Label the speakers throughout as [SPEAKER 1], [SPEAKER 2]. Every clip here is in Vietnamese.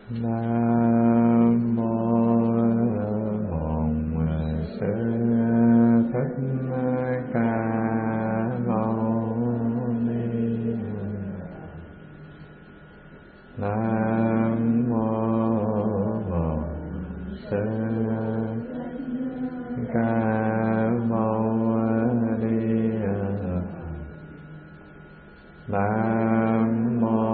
[SPEAKER 1] Nam mô Bổn Sư Thích Ca Mâu Ni. Nam mô Bổn Sư Ca Mâu Ni. Nam mô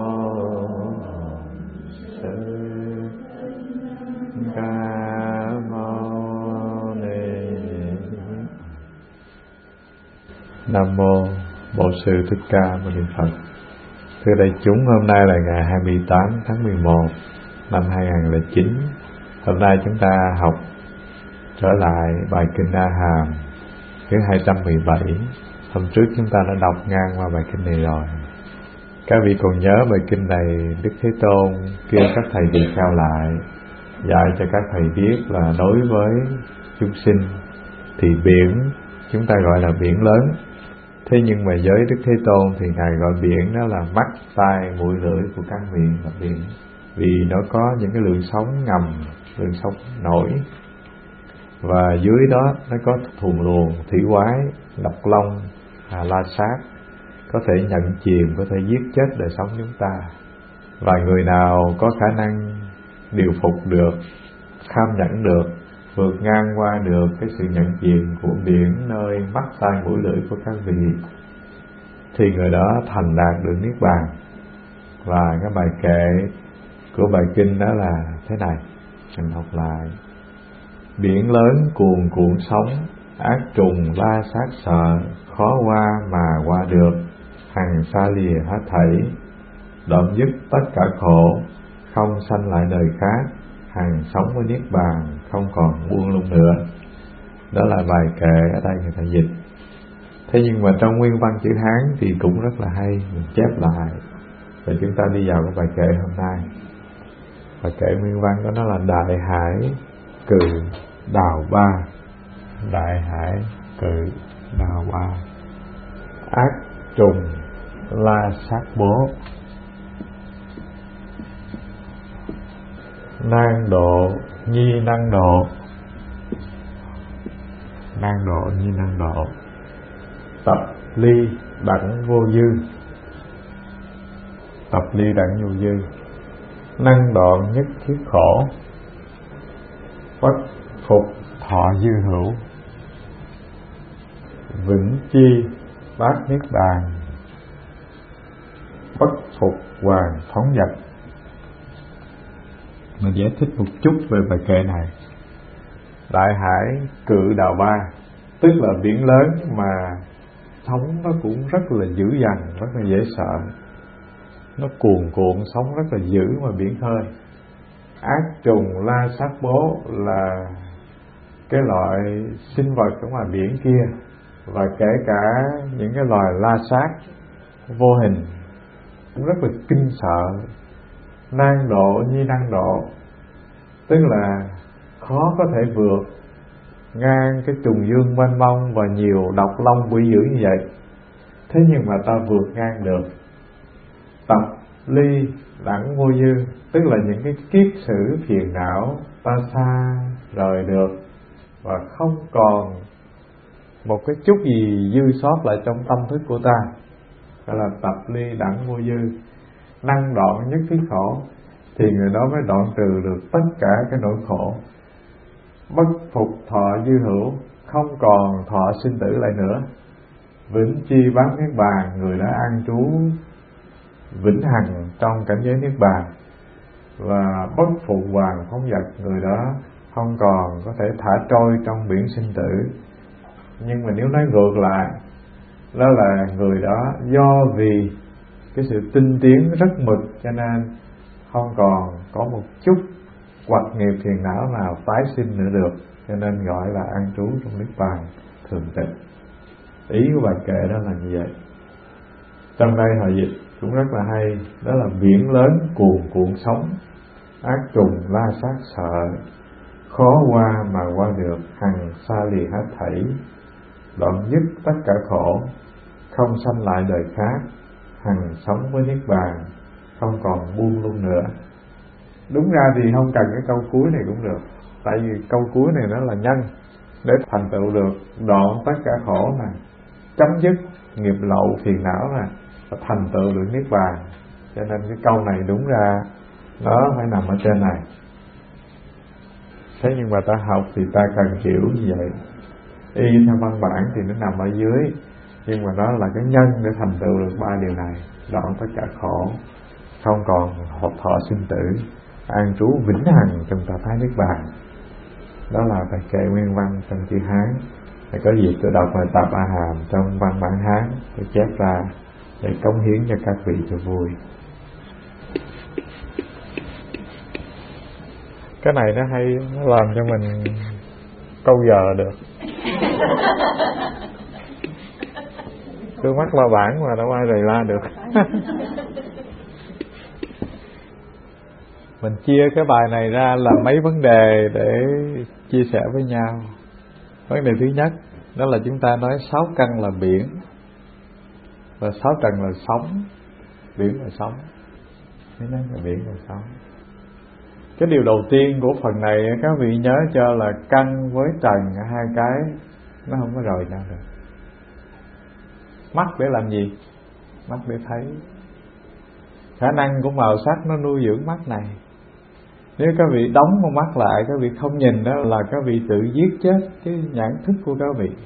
[SPEAKER 1] Nam mô Bổn Sư Thích Ca Mâu Ni Phật. Thưa đại chúng, hôm nay là ngày 28 tháng 11 năm 2009. Hôm nay chúng ta học trở lại bài kinh A Hàm thứ 217. Hôm trước chúng ta đã đọc ngang qua bài kinh này rồi. Các vị còn nhớ bài kinh này Đức Thế Tôn kêu các thầy tỳ kheo lại, dạy cho các thầy biết là đối với chúng sinh thì biển chúng ta gọi là biển lớn. Thế nhưng mà với Đức Thế Tôn thì Ngài gọi biển đó là mắt, tai, mũi, lưỡi của các vị là biển. Vì nó có những cái lượng sống ngầm, lượng sống nổi. Và dưới đó nó có thuần luồng, thủy quái, độc long, la sát, có thể nhận chìm, có thể giết chết đời sống chúng ta. Và người nào có khả năng điều phục được, kham nhẫn được, vượt ngang qua được cái sự nhận chìm của biển nơi mắt, tai, mũi, lưỡi của các vị, thì người đó thành đạt được Niết Bàn. Và cái bài kệ của bài kinh đó là thế này, mình học lại: biển lớn cuồn cuộn sóng, ác trùng la sát sợ, khó qua mà qua được, hằng xa lìa hết thảy, đoạn dứt tất cả khổ, không sanh lại đời khác, hằng sống với Niết Bàn, không còn buông lung nữa. Đó là bài kệ ở đây người ta dịch. Thế nhưng mà trong nguyên văn chữ Hán thì cũng rất là hay, mình chép lại và chúng ta đi vào cái bài kệ hôm nay. Bài kệ nguyên văn của nó là: đại hải cự đào ba, đại hải cự đào ba, ác trùng la sát bố, nan độ nhi năng độ, nan độ nhi năng độ, tập ly đẳng vô dư, tập ly đẳng vô dư, năng đoạn nhất thiết khổ, bất phục thọ dư hữu, vĩnh chi bát Niết Bàn, bất phục hoàng phóng dật. Mình giải thích một chút về bài kệ này. Đại hải cự đào ba, tức là biển lớn mà sóng nó cũng rất là dữ dằn, rất là dễ sợ. Nó cuồn cuộn, sóng rất là dữ mà biển khơi. Ác trùng la sát bố là cái loại sinh vật ở ngoài biển kia, và kể cả những cái loài la sát vô hình cũng rất là kinh sợ. Nan độ nhi năng độ, tức là khó có thể vượt ngang cái trùng dương mênh mông và nhiều độc long quỷ dữ như vậy. Thế nhưng mà ta vượt ngang được. Tập ly đẳng vô dư, tức là những cái kiết sử phiền não ta xa rời được và không còn một cái chút gì dư sót lại trong tâm thức của ta. Đó là tập ly đẳng vô dư. Năng đoạn nhất thiết khổ, thì người đó mới đoạn trừ được tất cả cái nỗi khổ. Bất phục thọ dư hữu, không còn thọ sinh tử lại nữa. Vĩnh chi bát Niết Bàn, người đã an trú vĩnh hằng trong cảnh giới Niết Bàn. Và bất phụ hoàng phóng dật, người đó không còn có thể thả trôi trong biển sinh tử. Nhưng mà nếu nói ngược lại, đó là người đó do vì cái sự tinh tiến rất mực, cho nên không còn có một chút hoặc nghiệp phiền não nào tái sinh nữa được, cho nên gọi là an trú trong Niết Bàn thường tịch. Ý của bài kệ đó là như vậy. Trong đây họ dịch cũng rất là hay, đó là biển lớn cuồn cuộn sóng, ác trùng la sát sợ, khó qua mà qua được, hằng xa lìa hết thảy, đoạn dứt tất cả khổ, không sanh lại đời khác, hằng sống với Niết Bàn, không còn buông lung nữa. Đúng ra thì không cần cái câu cuối này cũng được, tại vì câu cuối này nó là nhân để thành tựu được đoạn tất cả khổ nè, chấm dứt nghiệp lậu phiền não nè, và thành tựu được niết bàn. Cho nên cái câu này đúng ra nó phải nằm ở trên này. Thế nhưng mà ta học thì ta cần kiểu như vậy. Y theo văn bản thì nó nằm ở dưới, nhưng mà nó là cái nhân để thành tựu được ba điều này: đoạn tất cả khổ, không còn hộp thọ sinh tử, an trú vĩnh hằng trong ta thái niết bàn. Đó là bài kệ nguyên văn trong chữ Hán. Để có dịp tôi đọc bài tập A Hàm trong văn bản Hán, tôi chép ra để cống hiến cho các vị cho vui. Cái này nó hay, nó làm cho mình câu giờ được. Tôi mắc la bản mà đâu ai rầy la được. Mình chia cái bài này ra là mấy vấn đề để chia sẻ với nhau. Vấn đề thứ nhất đó là chúng ta nói 6 căn là biển và 6 trần là sóng. Biển là sóng, thế nên là biển là sóng. Cái điều đầu tiên của phần này các vị nhớ cho là căn với trần, hai cái nó không có rời nhau được. Mắt để làm gì? Mắt để thấy. Khả năng của màu sắc nó nuôi dưỡng mắt này. Nếu các vị đóng con mắt lại, các vị không nhìn, đó là các vị tự giết chết cái nhãn thức của các vị.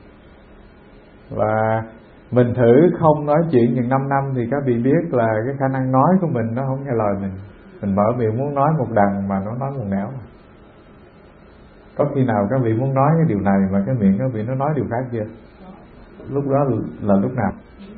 [SPEAKER 1] Và mình thử không nói chuyện chừng 5 năm thì các vị biết là cái khả năng nói của mình nó không nghe lời mình. Mình mở miệng muốn nói một đằng mà nó nói một nẻo. Có khi nào các vị muốn nói cái điều này mà cái miệng các vị nó nói điều khác chưa? Lúc đó là lúc nào?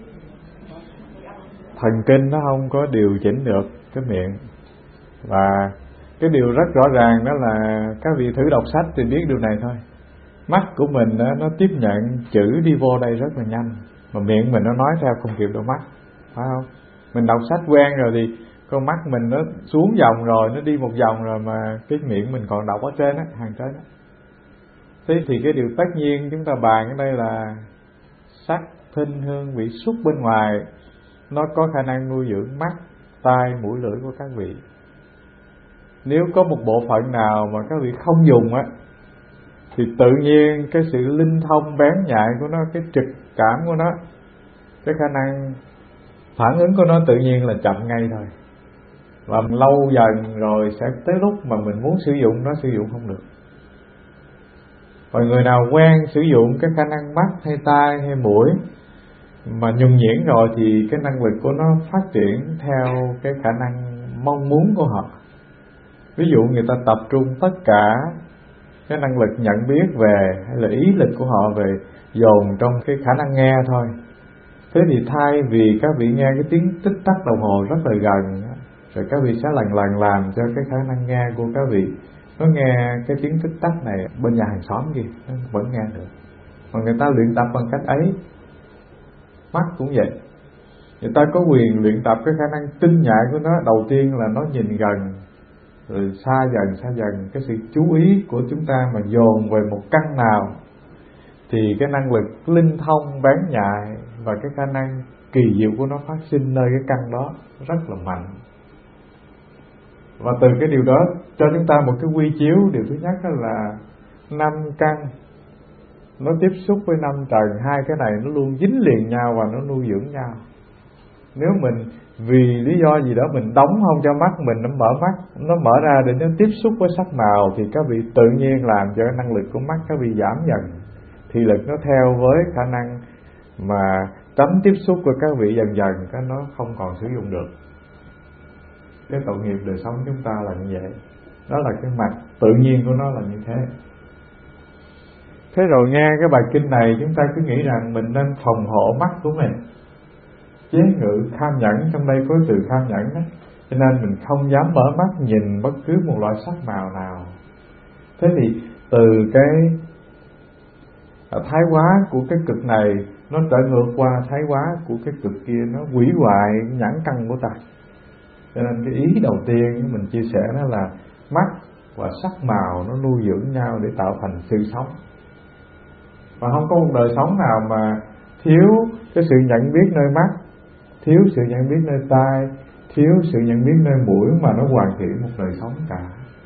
[SPEAKER 1] Thần kinh nó không có điều chỉnh được cái miệng. Và cái điều rất rõ ràng đó là các vị thử đọc sách thì biết điều này thôi. Mắt của mình nó tiếp nhận chữ đi vô đây rất là nhanh, mà miệng mình nó nói theo không kịp đâu mắt, phải không? Mình đọc sách quen rồi thì con mắt mình nó xuống dòng rồi, nó đi một vòng rồi mà cái miệng mình còn đọc ở trên á, hàng trên á. Thế thì cái điều tất nhiên chúng ta bàn ở đây là sắc, thinh, hương, vị, xúc bên ngoài nó có khả năng nuôi dưỡng mắt, tai, mũi, lưỡi của các vị. Nếu có một bộ phận nào mà các vị không dùng á thì tự nhiên cái sự linh thông bén nhạy của nó, cái trực cảm của nó, cái khả năng phản ứng của nó tự nhiên là chậm ngay thôi. Và lâu dần rồi sẽ tới lúc mà mình muốn sử dụng nó sử dụng không được. Và người nào quen sử dụng cái khả năng mắt hay tai hay mũi mà nhuần nhuyễn rồi thì cái năng lực của nó phát triển theo cái khả năng mong muốn của họ. Ví dụ người ta tập trung tất cả cái năng lực nhận biết về hay là ý lực của họ về dồn trong cái khả năng nghe thôi. Thế thì thay vì các vị nghe cái tiếng tích tắc đồng hồ rất là gần, rồi các vị sẽ lần lần làm cho cái khả năng nghe của các vị nó nghe cái tiếng tích tắc này bên nhà hàng xóm kia nó vẫn nghe được. Mà người ta luyện tập bằng cách ấy. Mắt cũng vậy, người ta có quyền luyện tập cái khả năng tinh nhạy của nó. Đầu tiên là nó nhìn gần, rồi xa dần cái sự chú ý của chúng ta mà dồn về một căn nào thì cái năng lực linh thông bén nhạy và cái khả năng kỳ diệu của nó phát sinh nơi cái căn đó rất là mạnh. Và từ cái điều đó cho chúng ta một cái quy chiếu. Điều thứ nhất là 5 căn nó tiếp xúc với 5 trần, hai cái này nó luôn dính liền nhau và nó nuôi dưỡng nhau. Nếu mình vì lý do gì đó mình đóng không cho mắt mình nó mở ra để nó tiếp xúc với sắc màu thì các vị tự nhiên làm cho năng lực của mắt các vị giảm dần. Thị lực nó theo với khả năng mà tránh tiếp xúc của các vị dần dần cái nó không còn sử dụng được. Cái tội nghiệp đời sống chúng ta là như vậy. Đó là cái mặt tự nhiên của nó là như thế. Thế rồi nghe cái bài kinh này chúng ta cứ nghĩ rằng mình nên phòng hộ mắt của mình, chế ngự tham nhẫn, trong đây có từ tham nhẫn đó, cho nên mình không dám mở mắt nhìn bất cứ một loại sắc màu nào. Thế thì từ cái thái hóa của cái cực này nó trở ngược qua thái hóa của cái cực kia, nó hủy hoại nhãn căn của ta. Cho nên cái ý đầu tiên mình chia sẻ đó là mắt và sắc màu nó nuôi dưỡng nhau để tạo thành sự sống. Và không có một đời sống nào mà thiếu cái sự nhận biết nơi mắt, thiếu sự nhận biết nơi tai, thiếu sự nhận biết nơi mũi mà nó hoàn thiện một đời sống cả.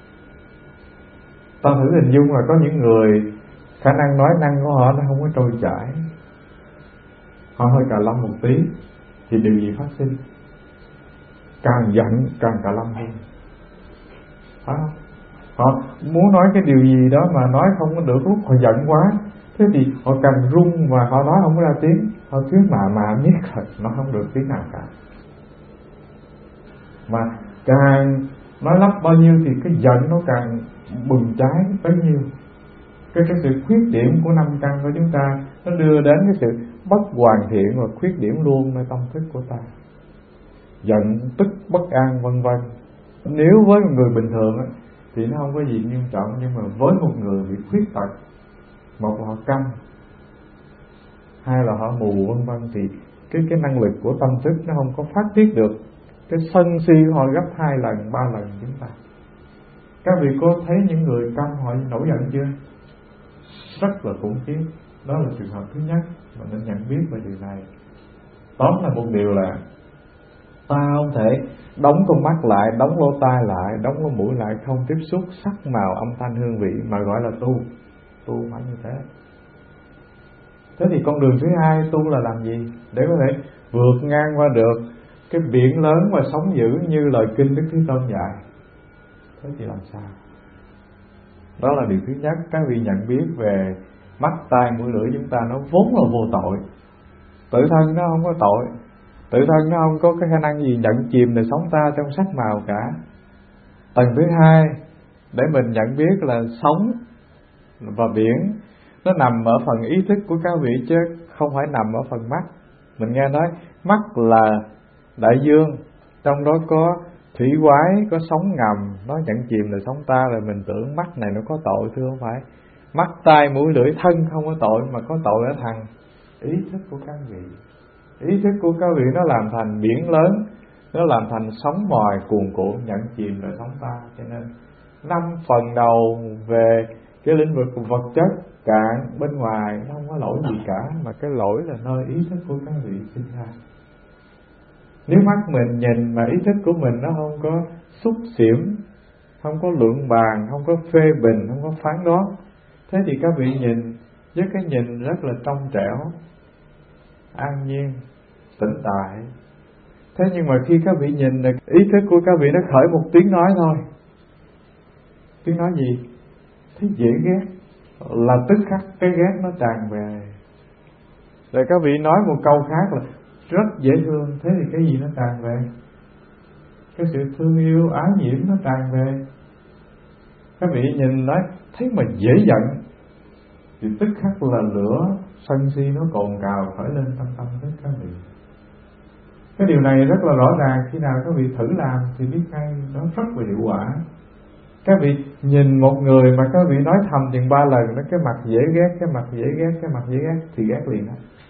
[SPEAKER 1] Ta thử hình dung là có những người khả năng nói năng của họ nó không có trôi chảy, họ hơi cà lâm một tí thì điều gì phát sinh? Càng giận càng cà lâm hơn, phải không? Họ muốn nói cái điều gì đó mà nói không có được, lúc họ giận quá thế thì họ càng run và họ nói không có ra tiếng, họ cứ mà biết thật nó không được tiếng nào cả. Mà càng nói lắp bao nhiêu thì cái giận nó càng bừng cháy bấy nhiêu. Cái sự khuyết điểm của năm căn của chúng ta nó đưa đến cái sự bất hoàn thiện và khuyết điểm luôn nơi tâm thức của ta. Giận, tức, bất an vân vân. Nếu với một người bình thường thì nó không có gì nghiêm trọng, nhưng mà với một người bị khuyết tật, một là họ câm, hai là họ mù vân vân, thì cái năng lực của tâm thức nó không có phát tiết được. Cái sân si của họ gấp 2 lần 3 lần chúng ta. Các vị có thấy những người câm họ nổi giận chưa? Rất là khủng khiếp. Đó là trường hợp thứ nhất mà nên nhận biết về điều này. Tóm là một điều là ta không thể đóng con mắt lại, đóng lỗ tai lại, đóng lỗ mũi lại, không tiếp xúc sắc màu âm thanh hương vị mà gọi là tu. Tu phải như thế. Thế thì con đường thứ hai tu là làm gì? Để có thể vượt ngang qua được cái biển lớn và sóng dữ như lời kinh Đức Thế Tôn dạy. Thế thì làm sao? Đó là điều thứ nhất. Các vị nhận biết về mắt, tai, mũi, lưỡi chúng ta nó vốn là vô tội. Tự thân nó không có tội, tự thân nó không có cái khả năng gì nhận chìm đời sống ta trong sắc màu cả. Tầng thứ hai để mình nhận biết là sóng và biển nó nằm ở phần ý thức của các vị chứ không phải nằm ở phần mắt. Mình nghe nói mắt là đại dương, trong đó có thủy quái, có sóng ngầm, nó nhận chìm đời sống ta, rồi mình tưởng mắt này nó có tội. Thưa không phải. Mắt, tai, mũi, lưỡi, thân không có tội, mà có tội ở thằng ý thức của các vị. Ý thức của các vị nó làm thành biển lớn, nó làm thành sóng mòi cuồn cuộn nhận chìm đời sống ta. Cho nên 5 phần đầu về cái lĩnh vực vật chất cạn bên ngoài nó không có lỗi gì cả, mà cái lỗi là nơi ý thức của các vị sinh ra. Nếu mắt mình nhìn mà ý thức của mình nó không có xúc xỉm, không có luận bàn, không có phê bình, không có phán đoán, thế thì các vị nhìn với cái nhìn rất là trong trẻo, an nhiên, tĩnh tại. Thế nhưng mà khi các vị nhìn là ý thức của các vị nó khởi một tiếng nói thôi. Tiếng nói gì? Thấy dễ ghét là tức khắc cái ghét nó tràn về. Rồi các vị nói một câu khác là rất dễ thương, thế thì cái gì nó tràn về? Cái sự thương yêu, ái nhiễm nó tràn về. Các vị nhìn nói thấy mà dễ giận thì tức khắc là lửa sân si nó cồn cào khởi lên trong tâm thức các vị. Cái điều này rất là rõ ràng, khi nào các vị thử làm thì biết ngay nó rất là hiệu quả. Các vị nhìn một người mà các vị nói thầm chừng 3 lần, nó cái mặt dễ ghét, cái mặt dễ ghét, cái mặt dễ ghét thì ghét liền đó.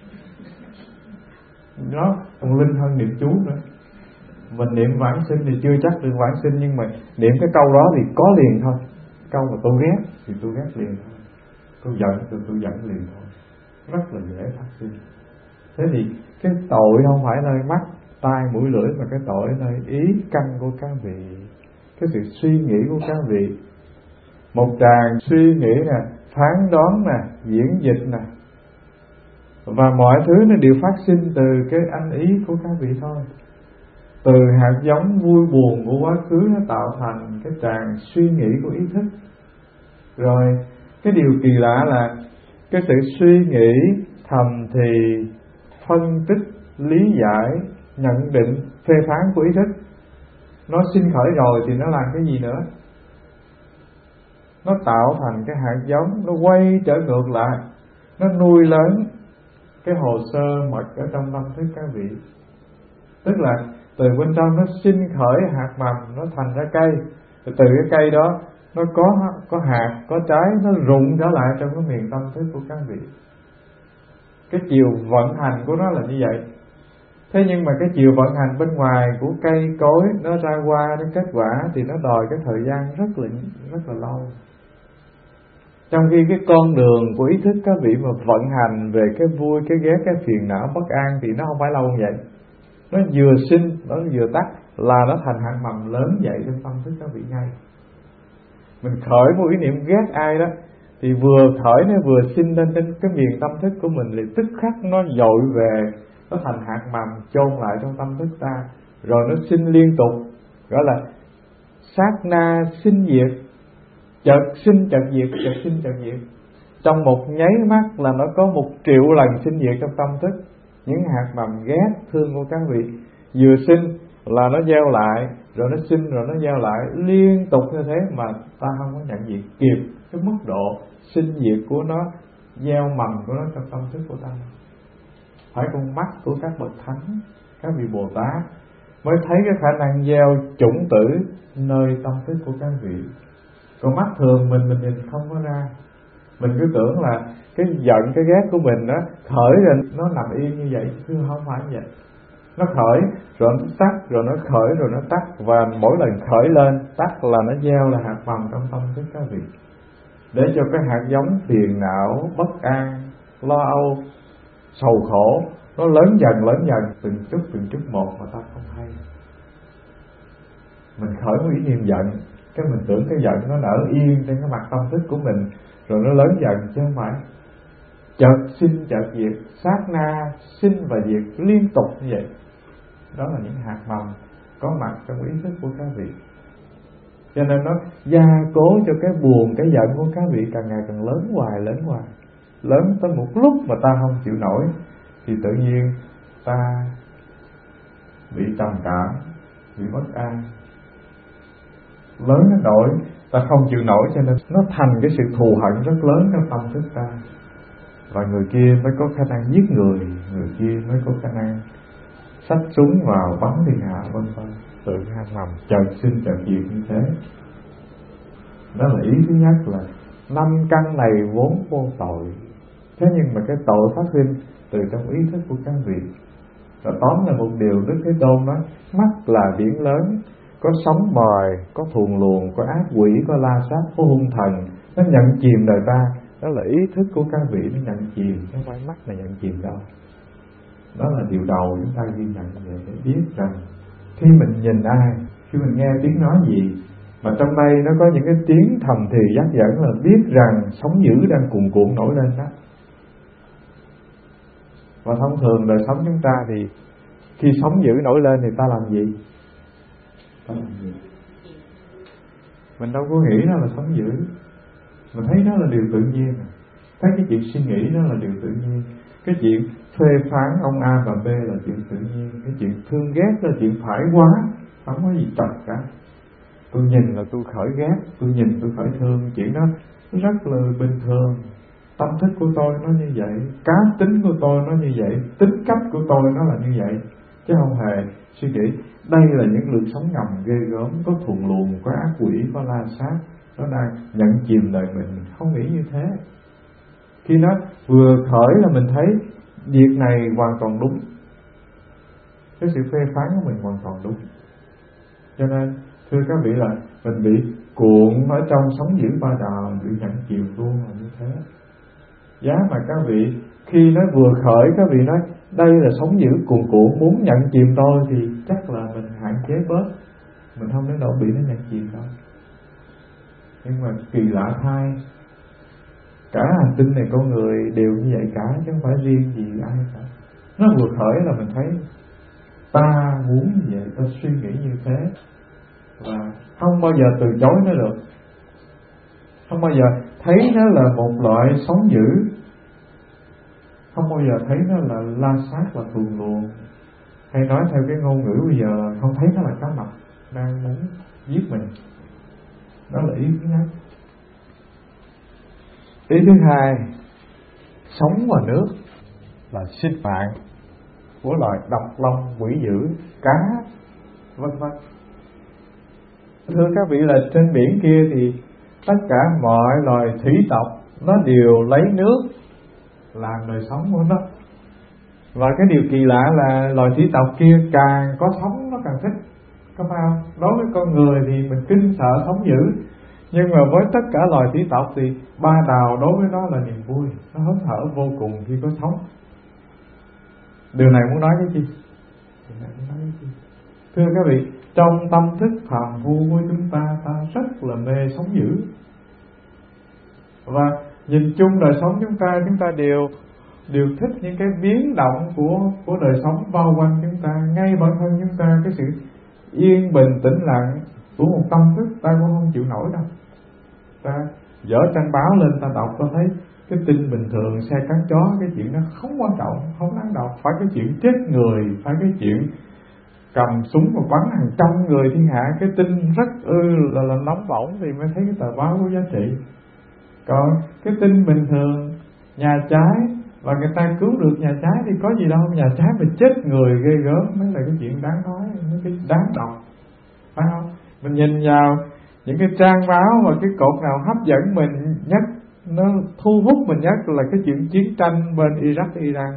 [SPEAKER 1] Nó còn linh hơn niệm chú nữa. Mình niệm vãng sinh thì chưa chắc được vãng sinh, nhưng mà niệm cái câu đó thì có liền thôi. Câu mà tôi ghét thì tôi ghét liền thôi, tôi giận thì tôi giận liền thôi. Rất là dễ phát sinh. Thế thì cái tội không phải nơi mắt, tai, mũi, lưỡi, mà cái tội nơi ý căn của các vị, cái sự suy nghĩ của các vị. Một tràng suy nghĩ nè, phán đoán nè, diễn dịch nè, và mọi thứ nó đều phát sinh từ cái ăn ý của các vị thôi. Từ hạt giống vui buồn của quá khứ nó tạo thành cái tràng suy nghĩ của ý thức. Rồi cái điều kỳ lạ là cái sự suy nghĩ, thầm thì, phân tích, lý giải, nhận định, phê phán của ý thức, nó sinh khởi rồi thì nó làm cái gì nữa? Nó tạo thành cái hạt giống, nó quay trở ngược lại, nó nuôi lớn cái hồ sơ mật ở trong tâm thức các vị. Tức là từ bên trong nó sinh khởi hạt mầm, nó thành ra cây. Từ cái cây đó nó có hạt, có trái, nó rụng trở lại trong cái miền tâm thức của các vị. Cái chiều vận hành của nó là như vậy. Thế nhưng mà cái chiều vận hành bên ngoài của cây cối nó ra qua đến kết quả thì nó đòi cái thời gian rất là lâu. Trong khi cái con đường của ý thức các vị mà vận hành về cái vui, cái ghét, cái phiền não, bất an thì nó không phải lâu như vậy. Nó vừa sinh, nó vừa tắt, là nó thành hạt mầm lớn dậy trong tâm thức các vị ngay. Mình khởi một ý niệm ghét ai đó thì vừa khởi nó vừa sinh lên trên cái miền tâm thức của mình, thì tức khắc nó dội về, nó thành hạt mầm chôn lại trong tâm thức ta, rồi nó sinh liên tục, gọi là sát na sinh diệt, chợt sinh chợt diệt, chợt sinh chợt diệt. Trong một nháy mắt là nó có 1 triệu lần sinh diệt trong tâm thức. Những hạt mầm ghét thương của các vị vừa sinh là nó gieo lại, rồi nó sinh rồi nó gieo lại liên tục như thế, mà ta không có nhận diện kịp cái mức độ sinh diệt của nó, gieo mầm của nó trong tâm thức của ta. Phải con mắt của các bậc thánh, các vị Bồ Tát mới thấy cái khả năng gieo chủng tử nơi tâm thức của các vị. Còn mắt thường mình nhìn không có ra. Mình cứ tưởng là cái giận, cái ghét của mình đó khởi rồi nó nằm yên như vậy, chứ không phải như vậy. Nó khởi rồi nó tắt, rồi nó khởi rồi nó tắt, và mỗi lần khởi lên tắt là nó gieo là hạt mầm trong tâm thức các vị, để cho cái hạt giống phiền não, bất an, lo âu, sầu khổ nó lớn dần từng chút một mà ta không hay. Mình khởi một ý niệm giận, cái mình tưởng cái giận nó nở yên trên cái mặt tâm thức của mình, rồi nó lớn dần, chứ không phải chợt sinh chợt diệt, sát na sinh và diệt liên tục như vậy. Đó là những hạt mầm có mặt trong ý thức của các vị. Cho nên nó gia cố cho cái buồn, cái giận của các vị càng ngày càng lớn hoài, lớn tới một lúc mà ta không chịu nổi, thì tự nhiên ta bị trầm cảm, bị bất an, lớn đến nỗi ta không chịu nổi, cho nên nó thành cái sự thù hận rất lớn trong tâm thức ta. Và người kia mới có khả năng giết người kia mới có khả năng xách súng vào bắn thiên hạ, vân vân. Tự hạt mầm chợt sinh chợt diệt như thế. Đó là ý thứ nhất, là 5 căn này vốn vô tội, thế nhưng mà cái tội phát sinh từ trong ý thức của các vị. Và tóm là một điều Đức Thế Tôn nói: mắt là biển lớn, có sóng bời, có thuồng luồng, có ác quỷ, có la sát, có hung thần, nó nhận chìm đời ta. Đó là ý thức của các vị nó nhận chìm, chứ không phải mắt này nhận chìm đâu. Đó là điều đầu chúng ta ghi nhận về để biết rằng khi mình nhìn ai, khi mình nghe tiếng nói gì, mà trong đây nó có những cái tiếng thầm thì dắt dẫn, là biết rằng sóng dữ đang cuồn cuộn nổi lên đó. Và thông thường đời sống chúng ta thì khi sóng dữ nổi lên thì ta làm gì? Mình đâu có nghĩ nó là sóng dữ, mình thấy nó là điều tự nhiên. Thấy cái chuyện suy nghĩ nó là điều tự nhiên, cái chuyện phê phán ông A và B là chuyện tự nhiên, cái chuyện thương ghét là chuyện phải quá, không có gì trật cả. Tôi nhìn là tôi khởi ghét, tôi nhìn tôi khởi thương, chuyện đó rất là bình thường. Tâm thức của tôi nó như vậy, cá tính của tôi nó như vậy, tính cách của tôi nó là như vậy, chứ không hề suy nghĩ đây là những lượng sóng ngầm ghê gớm, có thuồng luồng, có ác quỷ, có la sát, nó đang nhận chìm đời mình. Không nghĩ như thế. Khi nó vừa khởi là mình thấy việc này hoàn toàn đúng, cái sự phê phán của mình hoàn toàn đúng. Cho nên thưa các vị, là mình bị cuộn ở trong sóng dữ ba đào, bị nhận chìm luôn là như thế. Giá mà các vị khi nó vừa khởi, các vị nói đây là sóng dữ cuồn cuộn muốn nhận chìm tôi, thì chắc là mình hạn chế bớt, mình không đến độ bị nó nhận chìm đâu. Nhưng mà kỳ lạ thay, cả hành tinh này con người đều như vậy cả, chứ không phải riêng gì ai cả. Nó vừa khởi là mình thấy ta muốn như vậy, ta suy nghĩ như thế, và không bao giờ từ chối nó được, không bao giờ thấy nó là một loại sóng dữ, không bao giờ thấy nó là la sát, là thuồng luồng, hay nói theo cái ngôn ngữ bây giờ không thấy nó là cá mập đang muốn giết mình. Đó là ý thứ nhất. Ý thứ hai, sống và nước là sinh mạng của loài độc long, quỷ dữ, cá, vân vân. Thưa các vị, là trên biển kia thì tất cả mọi loài thủy tộc nó đều lấy nước làm đời sống của nó. Và cái điều kỳ lạ là loài thủy tộc kia càng có sống nó càng thích, có phải không? Đối với con người thì mình kinh sợ sống dữ, nhưng mà với tất cả loài thủy tộc thì ba đào đối với nó là niềm vui, nó hớn hở vô cùng khi có sống. Điều này muốn nói cái gì? Thưa các vị, Trong tâm thức phàm phu của chúng ta, ta rất là mê sống dữ. Và nhìn chung đời sống chúng ta đều thích những cái biến động của đời sống bao quanh chúng ta. Ngay bản thân chúng ta, cái sự yên bình tĩnh lặng của một tâm thức ta cũng không chịu nổi đâu. Ta dở trang báo lên ta đọc, ta thấy cái tin bình thường xe cắn chó, cái chuyện đó không quan trọng, không đáng đọc. Phải cái chuyện chết người, phải cái chuyện cầm súng và bắn hàng trăm người thiên hạ, cái tin rất là nóng bỏng thì mới thấy cái tờ báo có giá trị. Còn cái tin bình thường nhà cháy và người ta cứu được nhà cháy thì có gì đâu, nhà cháy mà chết người ghê gớm mới là cái chuyện đáng nói, mới cái đáng đọc, phải không? Mình nhìn vào những cái trang báo và cái cột nào hấp dẫn mình nhất, nó thu hút mình nhất là cái chuyện chiến tranh bên Iraq, Iran.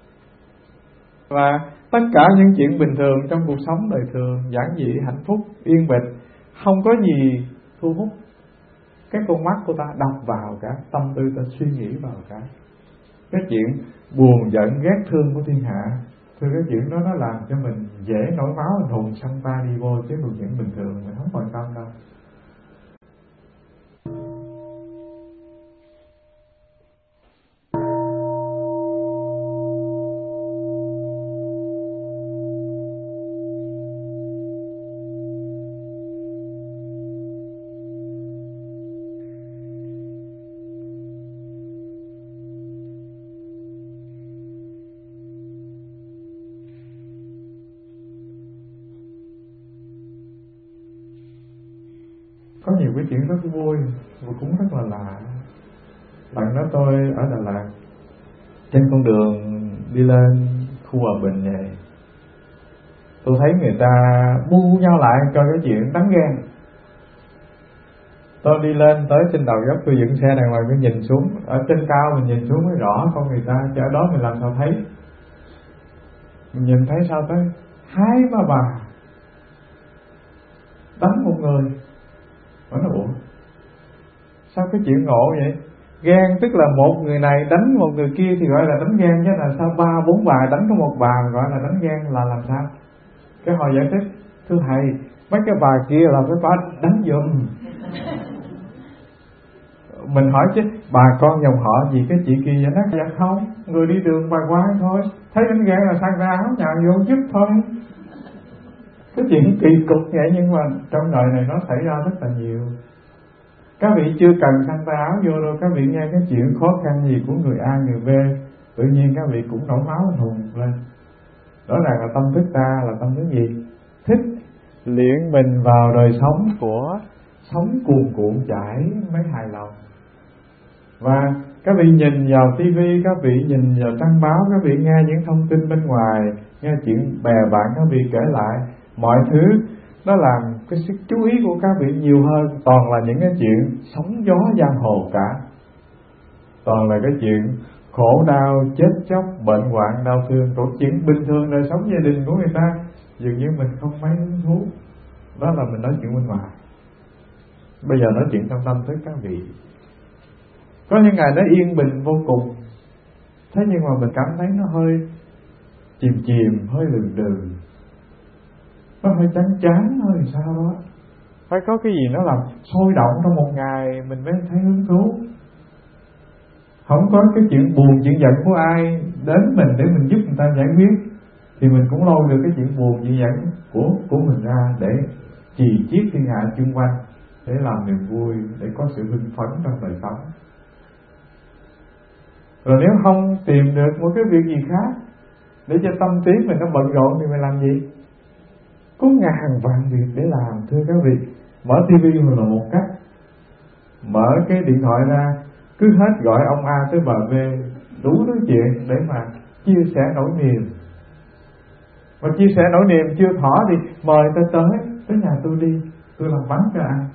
[SPEAKER 1] Và tất cả những chuyện bình thường trong cuộc sống đời thường, giản dị, hạnh phúc, yên bình, không có gì thu hút cái con mắt của ta đọc vào cả, tâm tư ta suy nghĩ vào cả. Cái chuyện buồn giận ghét thương của thiên hạ, thì cái chuyện đó nó làm cho mình dễ nổi máu, hùng sanh ta đi vô, chứ một chuyện bình thường mình không quan tâm đâu. Có nhiều cái chuyện rất vui và cũng rất là lạ. Lần đó tôi ở Đà Lạt, trên con đường đi lên khu Hòa Bình này, tôi thấy người ta bu nhau lại cho cái chuyện đánh ghen. Tôi đi lên tới trên đầu dốc, tôi dựng xe đàng hoàng, tôi nhìn xuống, ở trên cao mình nhìn xuống mới rõ con người ta, chứ ở đó mình làm sao thấy. Mình nhìn thấy sao tới 2-3 bà đánh một người. Mà nó ủa, sao cái chuyện ngộ vậy? Ghen tức là một người này đánh một người kia thì gọi là đánh ghen, chứ là sao 3-4 bà đánh có một bà gọi là đánh ghen là làm sao? Cái họ giải thích, thưa thầy, mấy cái bà kia là phải bà đánh giùm. Mình hỏi chứ bà con dòng họ gì cái chị kia vậy? Nó dạ không, người đi đường bà quan thôi, thấy đánh ghen là sang ra áo nhào vô giúp thôi. Cái chuyện kỳ cục vậy, nhưng mà trong đời này nó xảy ra rất là nhiều. Các vị chưa cần khăn tay áo vô đâu, các vị nghe cái chuyện khó khăn gì của người A người B, tự nhiên các vị cũng nổi máu hùng lên. Đó là tâm thức ta là tâm thức gì? Thích luyện mình vào đời sống của sống cuồn cuộn chảy mới hài lòng. Và các vị nhìn vào tivi, các vị nhìn vào trang báo, các vị nghe những thông tin bên ngoài, nghe chuyện bè bạn các vị kể lại, mọi thứ nó làm cái sức chú ý của các vị nhiều hơn, toàn là những cái chuyện sóng gió giang hồ cả, toàn là cái chuyện khổ đau, chết chóc, bệnh hoạn, đau thương. Còn chuyện bình thường đời sống gia đình của người ta dường như mình không mấy hứng thú. Đó là mình nói chuyện bên ngoài. Bây giờ nói chuyện trong tâm thức các vị. Có những ngày nó yên bình vô cùng, thế nhưng mà mình cảm thấy nó hơi chìm chìm, hơi lừ đừ, nó hơi chán chán hơi sao đó. Phải có cái gì nó làm sôi động trong một ngày mình mới thấy hứng thú. Không có cái chuyện buồn, chuyện giận của ai đến mình để mình giúp người ta giải quyết, thì mình cũng lôi được cái chuyện buồn, chuyện giận của mình ra để chì chiết thiên hạ xung quanh, để làm niềm vui, để có sự hưng phấn trong đời sống. Rồi nếu không tìm được một cái việc gì khác để cho tâm trí mình nó bận rộn thì mình làm gì? Có ngàn vạn việc để làm, thưa các vị. Mở tivi là một cách, mở cái điện thoại ra cứ hết gọi ông A tới bà B, đủ thứ chuyện để mà chia sẻ nỗi niềm. Mà chia sẻ nỗi niềm chưa thỏa thì mời ta tới nhà tôi đi, tôi làm bánh cho ăn.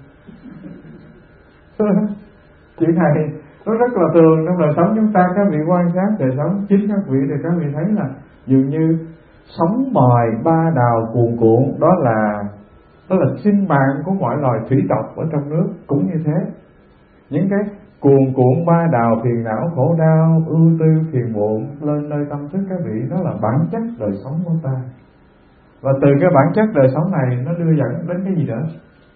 [SPEAKER 1] Chuyện này nó rất là thường trong đời sống chúng ta. Các vị quan sát đời sống chính các vị thì các vị thấy là dường như sóng mòi ba đào cuồn cuộn, đó là sinh mạng của mọi loài thủy tộc ở trong nước cũng như thế. Những cái cuồn cuộn ba đào phiền não khổ đau ưu tư phiền muộn lên nơi tâm thức các vị, đó là bản chất đời sống của ta. Và từ cái bản chất đời sống này nó đưa dẫn đến cái gì nữa?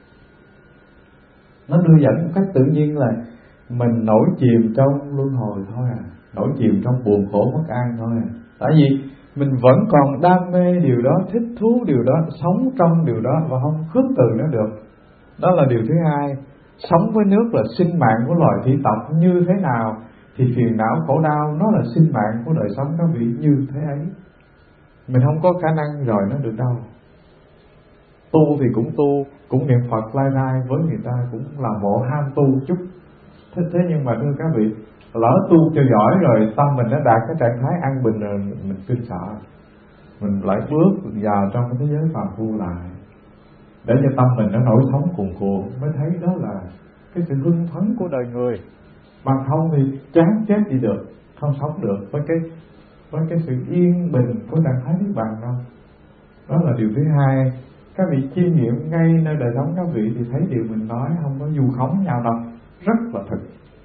[SPEAKER 1] Nó đưa dẫn một cách tự nhiên là mình nổi chìm trong luân hồi thôi à, nổi chìm trong buồn khổ bất an thôi à. Tại vì mình vẫn còn đam mê điều đó, thích thú điều đó, sống trong điều đó và không khước từ nó được. Đó là điều thứ hai. Sống với nước là sinh mạng của loài thủy tộc như thế nào thì phiền não khổ đau nó là sinh mạng của đời sống các vị như thế ấy. Mình không có khả năng rồi nó được đâu. Tu thì cũng tu, cũng niệm Phật lai rai, với người ta cũng là bộ ham tu chút. Thế nhưng mà thưa các vị, lỡ tu cho giỏi rồi tâm mình đã đạt cái trạng thái an bình rồi, mình kinh sợ, mình lại bước vào trong cái thế giới phàm phu lại để cho tâm mình nó nổi sóng cuồn cuộn, mới thấy đó là cái sự hưng phấn của đời người. Bằng không thì chán chết đi được, không sống được với cái sự yên bình của trạng thái niết bàn đâu. Đó là điều thứ hai. Các vị chiêm nghiệm ngay nơi đời sống các vị thì thấy điều mình nói không có vu khống nhau đâu, rất là thực.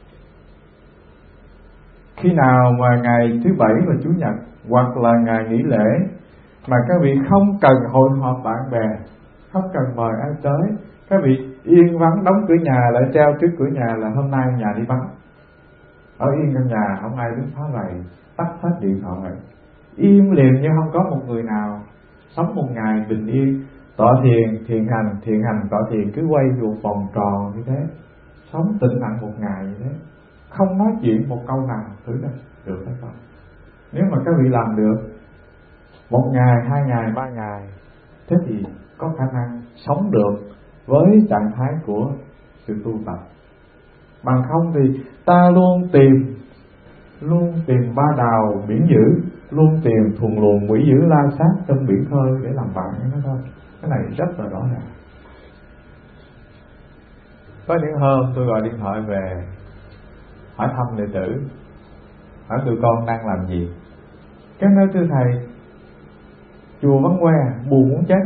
[SPEAKER 1] Khi nào mà ngày thứ Bảy và Chủ nhật hoặc là ngày nghỉ lễ mà các vị không cần hội họp bạn bè, không cần mời ai tới, các vị yên vắng đóng cửa nhà lại treo trước cửa nhà là hôm nay nhà đi vắng, ở yên trong nhà không ai đứng phá rầy, tắt hết điện thoại, im lìm như không có một người nào, sống một ngày bình yên, tọa thiền, thiền hành, tọa thiền cứ quay một vòng tròn như thế, sống tĩnh lặng một ngày như thế, không nói chuyện một câu nào, thử đây, được hay không? Nếu mà các vị làm được 1 ngày, 2 ngày, 3 ngày, thế thì có khả năng sống được với trạng thái của sự tu tập. Bằng không thì ta luôn tìm ba đào biển dữ, luôn tìm thuần luồng quỷ dữ la sát trong biển khơi để làm bạn với nó thôi. Cái này rất là rõ ràng. Có những hôm tôi gọi điện thoại về hỏi thăm đệ tử, hỏi tụi con đang làm gì. Cái nói thưa thầy, chùa vắng que, buồn muốn chết.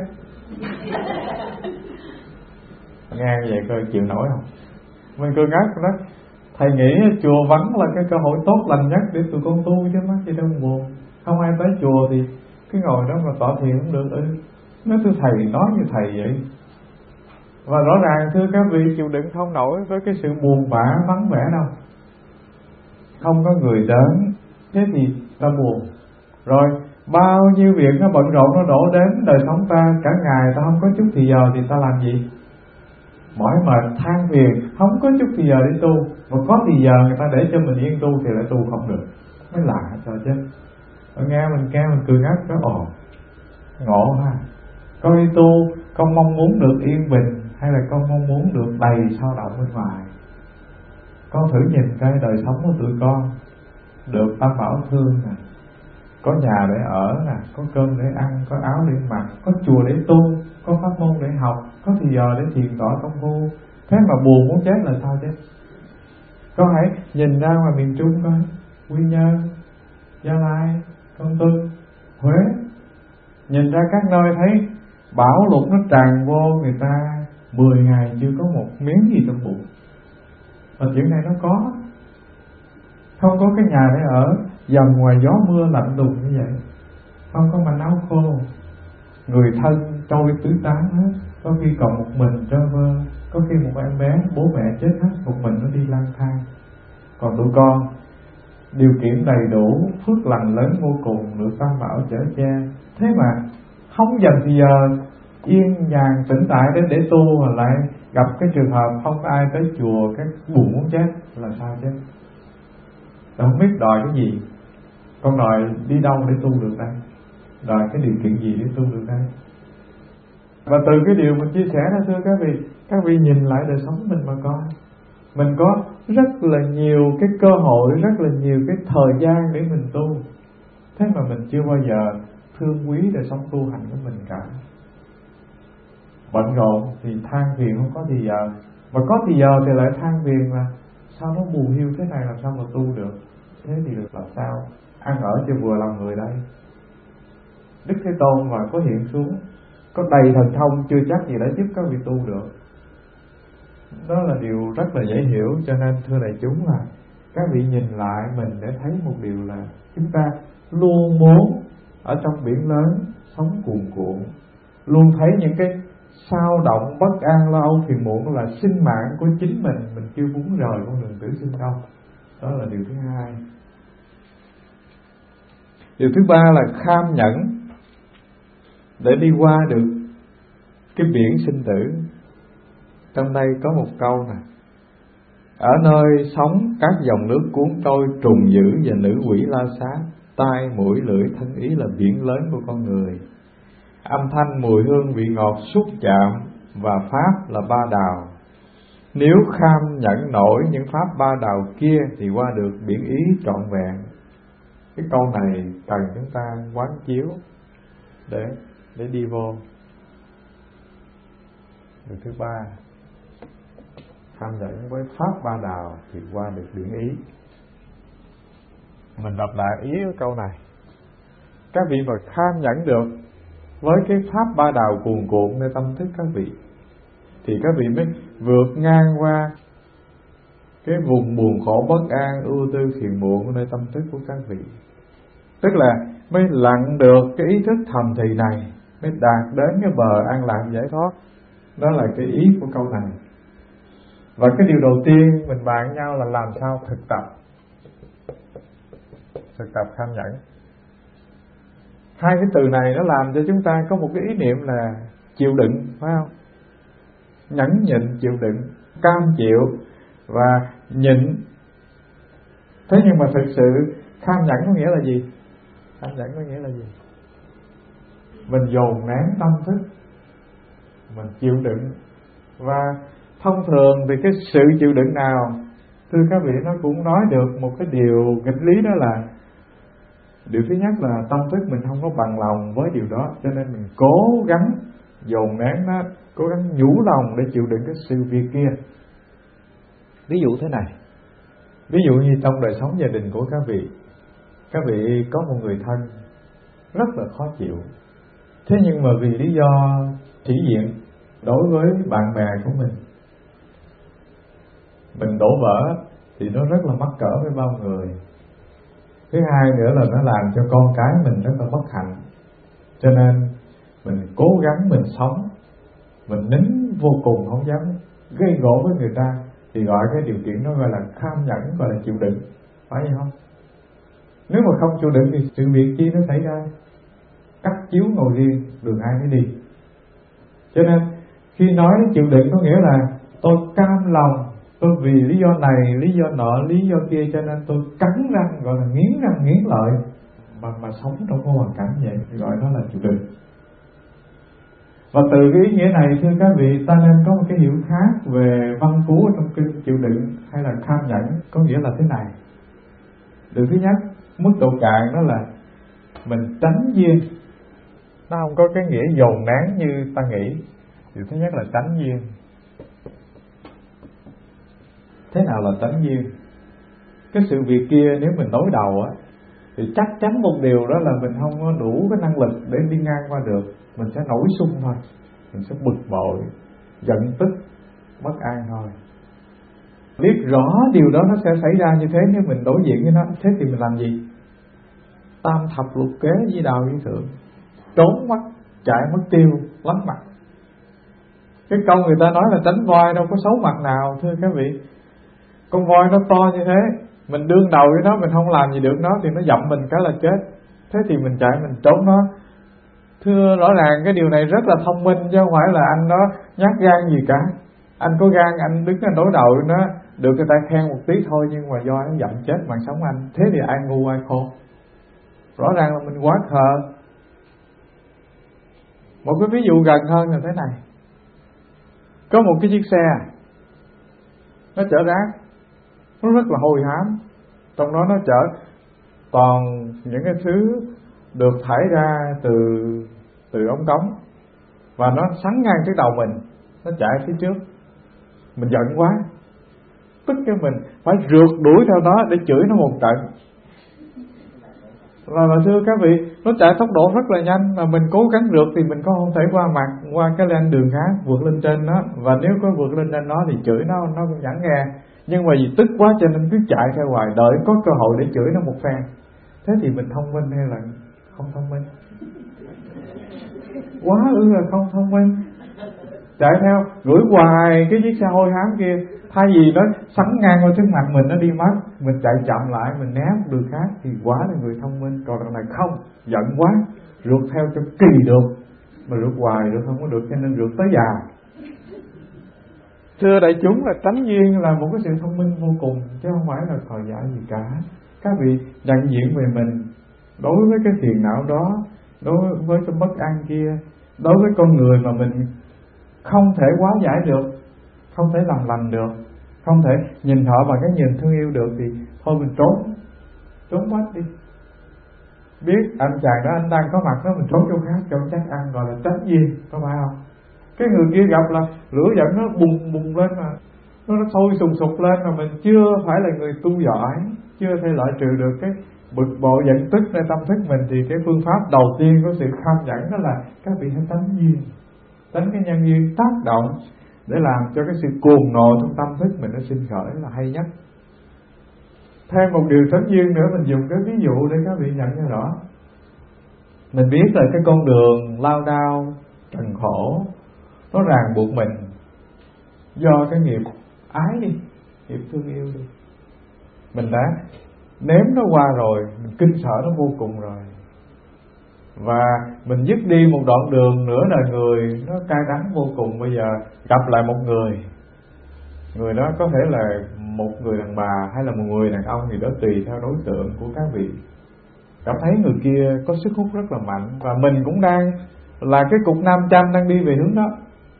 [SPEAKER 1] Nghe vậy coi chịu nổi không? Mình cười ngắt đó. Thầy nghĩ chùa vắng là cái cơ hội tốt lành nhất để tụi con tu chứ mắc gì đâu buồn. Không ai tới chùa thì cứ ngồi đó mà tọa thiền cũng được. Nói thưa thầy, nói như thầy vậy. Và rõ ràng thưa các vị, chịu đựng không nổi với cái sự buồn bã vắng vẻ đâu. Không có người đến, thế thì ta buồn. Rồi bao nhiêu việc nó bận rộn nó đổ đến đời sống ta, cả ngày ta không có chút thì giờ thì ta làm gì? Mỏi mệt than phiền, không có chút thì giờ để tu, mà có thì giờ người ta để cho mình yên tu thì lại tu không được, mới lạ cho chứ. Nghe mình cười ngắt đó, ngộ ha. Con đi tu, con mong muốn được yên bình hay là con mong muốn được đầy sao động bên ngoài? Con thử nhìn cái đời sống của tụi con, được Tam Bảo thương nè, có nhà để ở nè, có cơm để ăn, có áo để mặc, có chùa để tu, có pháp môn để học, có thì giờ để thiền tọa công phu. Thế mà buồn muốn chết là sao chứ? Con hãy nhìn ra ngoài miền Trung coi, Quy Nhơn, Gia Lai, Kon Tum, Huế, nhìn ra các nơi thấy bão lụt nó tràn vô, người ta 10 ngày chưa có một miếng gì trong bụng. Và chuyện này nó có, không có cái nhà để ở, dầm ngoài gió mưa lạnh lùng như vậy, không có manh áo khô, người thân trôi tứ tán hết, có khi còn một mình trơ vơ, có khi một em bé bố mẹ chết hết, một mình nó đi lang thang. Còn tụi con điều kiện đầy đủ, phước lành lớn vô cùng, được Tam Bảo chở che, thế mà không dành thì giờ yên nhàn tĩnh tại để tu, mà lại gặp cái trường hợp không có ai tới chùa, cái buồn muốn chết là sao chứ? Tôi không biết đòi cái gì, con đòi đi đâu để tu được đây, đòi cái điều kiện gì để tu được đây? Và từ cái điều mình chia sẻ đó thưa các vị nhìn lại đời sống mình mà coi, mình có rất là nhiều cái cơ hội, rất là nhiều cái thời gian để mình tu, thế mà mình chưa bao giờ thương quý đời sống tu hành của mình cả. Bận rộn thì than phiền không có thì giờ, mà có thì giờ thì lại than phiền là sao nó buồn hiu thế này, làm sao mà tu được? Thế thì được làm sao? Ăn ở cho vừa lòng người đây. Đức Thế Tôn mà có hiện xuống, có đầy thần thông chưa chắc gì đã giúp các vị tu được. Đó là điều rất là dễ hiểu. Cho nên thưa đại chúng là các vị nhìn lại mình để thấy một điều là chúng ta luôn muốn ở trong biển lớn sống cuồn cuộn, luôn thấy những cái sao động, bất an, lo âu, phiền muộn là sinh mạng của chính mình chưa muốn rời con đường tử sinh đâu. Đó là điều thứ hai. Điều thứ ba là kham nhẫn để đi qua được cái biển sinh tử. Trong đây có một câu nè: ở nơi sống các dòng nước cuốn trôi, trùng dữ và nữ quỷ la sát, tai mũi lưỡi thân ý là biển lớn của con người. Âm thanh mùi hương vị ngọt xúc chạm và pháp là ba đào. Nếu kham nhẫn nổi những pháp ba đào kia thì qua được biển ý trọn vẹn. Cái câu này cần chúng ta quán chiếu để đi vô. Điều thứ ba, kham nhẫn với pháp ba đào thì qua được biển ý. Mình đọc lại ý của câu này. Các vị mà kham nhẫn được với cái pháp ba đào cuồn cuộn nơi tâm thức các vị thì các vị mới vượt ngang qua cái vùng buồn khổ bất an, ưu tư phiền muộn nơi tâm thức của các vị. Tức là mới lặn được cái ý thức thầm thì này, mới đạt đến cái bờ an lạc giải thoát. Đó là cái ý của câu này. Và cái điều đầu tiên mình bàn nhau là làm sao thực tập kham nhẫn. Hai cái từ này nó làm cho chúng ta có một cái ý niệm là chịu đựng, phải không? Nhẫn nhịn, chịu đựng, cam chịu và nhịn. Thế nhưng mà thực sự kham nhẫn có nghĩa là gì? Kham nhẫn có nghĩa là gì? Mình dồn nén tâm thức, mình chịu đựng. Và thông thường thì cái sự chịu đựng nào, thưa các vị, nó cũng nói được một cái điều nghịch lý, đó là điều thứ nhất là tâm thức mình không có bằng lòng với điều đó, cho nên mình cố gắng dồn nén nó, cố gắng nhủ lòng để chịu đựng cái sự việc kia. Ví dụ thế này, ví dụ như trong đời sống gia đình của các vị có một người thân rất là khó chịu. Thế nhưng mà vì lý do sĩ diện đối với bạn bè của mình đổ vỡ thì nó rất là mắc cỡ với bao người. Thứ hai nữa là nó làm cho con cái mình rất là bất hạnh. Cho nên mình cố gắng mình sống, mình nín vô cùng, không dám gây gổ với người ta, thì gọi cái điều kiện đó gọi là kham nhẫn, gọi là chịu đựng, phải vậy không? Nếu mà không chịu đựng thì sự việc chi nó xảy ra? Cắt chiếu ngồi riêng, đường ai mới đi. Cho nên khi nói đến chịu đựng có nghĩa là tôi cam lòng, tôi vì lý do này, lý do nọ, lý do kia, cho nên tôi cắn răng, gọi là nghiến răng nghiến lợi mà sống trong cái hoàn cảnh vậy, thì gọi đó là chịu đựng. Và từ cái ý nghĩa này, thưa các vị, ta nên có một cái hiểu khác về văn cú trong kinh chịu đựng hay là kham nhẫn. Có nghĩa là thế này. Điều thứ nhất, mức độ cạn đó là mình tránh duyên. Nó không có cái nghĩa dồn nén như ta nghĩ. Điều thứ nhất là tránh duyên. Thế nào là tránh duyên? Cái sự việc kia nếu mình đối đầu á, thì chắc chắn một điều đó là mình không có đủ cái năng lực để đi ngang qua được. Mình sẽ nổi xung thôi, mình sẽ bực bội, giận tức, bất an thôi. Biết rõ điều đó nó sẽ xảy ra như thế, nếu mình đối diện với nó, thế thì mình làm gì? Tam thập lục kế di đào di thượng, trốn mất, chạy mất tiêu, lánh mặt. Cái câu người ta nói là tránh voi đâu có xấu mặt nào, thưa các vị. Con voi nó to như thế, mình đương đầu với nó, mình không làm gì được nó thì nó dậm mình cái là chết. Thế thì mình chạy, mình trốn nó. Thưa, rõ ràng cái điều này rất là thông minh, chứ không phải là anh đó nhát gan gì cả. Anh có gan, anh đứng anh đối đầu với nó, được người ta khen một tí thôi, nhưng mà do nó dậm chết mạng sống anh. Thế thì ai ngu ai khôn? Rõ ràng là mình quá khờ. Một cái ví dụ gần hơn là thế này. Có một cái chiếc xe, nó chở rác, nó rất là hôi hám. Trong đó nó chở toàn những cái thứ được thải ra từ ống cống, và nó sắn ngang trước đầu mình, nó chạy phía trước. Mình giận quá, tức cái mình phải rượt đuổi theo nó để chửi nó một trận. Và thưa các vị, nó chạy tốc độ rất là nhanh, mà mình cố gắng rượt thì mình có không thể qua cái làn đường khác, vượt lên trên nó. Và nếu có vượt lên trên nó thì chửi nó cũng chẳng nghe. Nhưng mà vì tức quá cho nên cứ chạy theo hoài, đợi có cơ hội để chửi nó một phen. Thế thì mình thông minh hay là không thông minh? quá ư là không thông minh. Chạy theo gửi hoài cái chiếc xe hôi hám kia, thay vì nó sắn ngang qua trước mặt mình nó đi mất, mình chạy chậm lại, mình né một đường khác thì quá là người thông minh. Còn đằng này không, giận quá rượt theo cho kỳ được, mà rượt hoài rượt không có được, cho nên rượt tới già. Thưa đại chúng, là tánh duyên là một cái sự thông minh vô cùng, chứ không phải là thời giả gì cả. Các vị nhận diện về mình, đối với cái phiền não đó, đối với cái bất an kia, đối với con người mà mình không thể hóa giải được, không thể làm lành được, không thể nhìn họ bằng cái nhìn thương yêu được, thì thôi mình trốn mất đi. Biết anh chàng đó anh đang có mặt đó, mình trốn chỗ khác cho chắc ăn, gọi là tánh duyên, có phải không? Cái người kia gặp là lửa giận nó bùng lên, mà nó sôi sùng sục lên, mà mình chưa phải là người tu giỏi, chưa thể loại trừ được cái bực bội giận tứcในtâm thức mình, thì cái phương pháp đầu tiên của sự kham nhẫn đó là các vị hãy tánh duyên, tánh cái nhân duyên tác động để làm cho cái sự cuồng nộ trong tâm thức mình nó sinh khởi là hay nhất. Thêm một điều tánh duyên nữa, mình dùng cái ví dụ để các vị nhận ra rõ. Mình biết là cái con đường lao đao trần khổ nó ràng buộc mình do cái nghiệp ái đi, nghiệp thương yêu đi. Mình đã nếm nó qua rồi, mình kinh sợ nó vô cùng rồi, và mình dứt đi một đoạn đường nửa đời người nó cay đắng vô cùng. Bây giờ gặp lại một người đó có thể là một người đàn bà hay là một người đàn ông gì đó, tùy theo đối tượng của các vị. Cảm thấy người kia có sức hút rất là mạnh, và mình cũng đang là cái cục nam châm đang đi về hướng đó,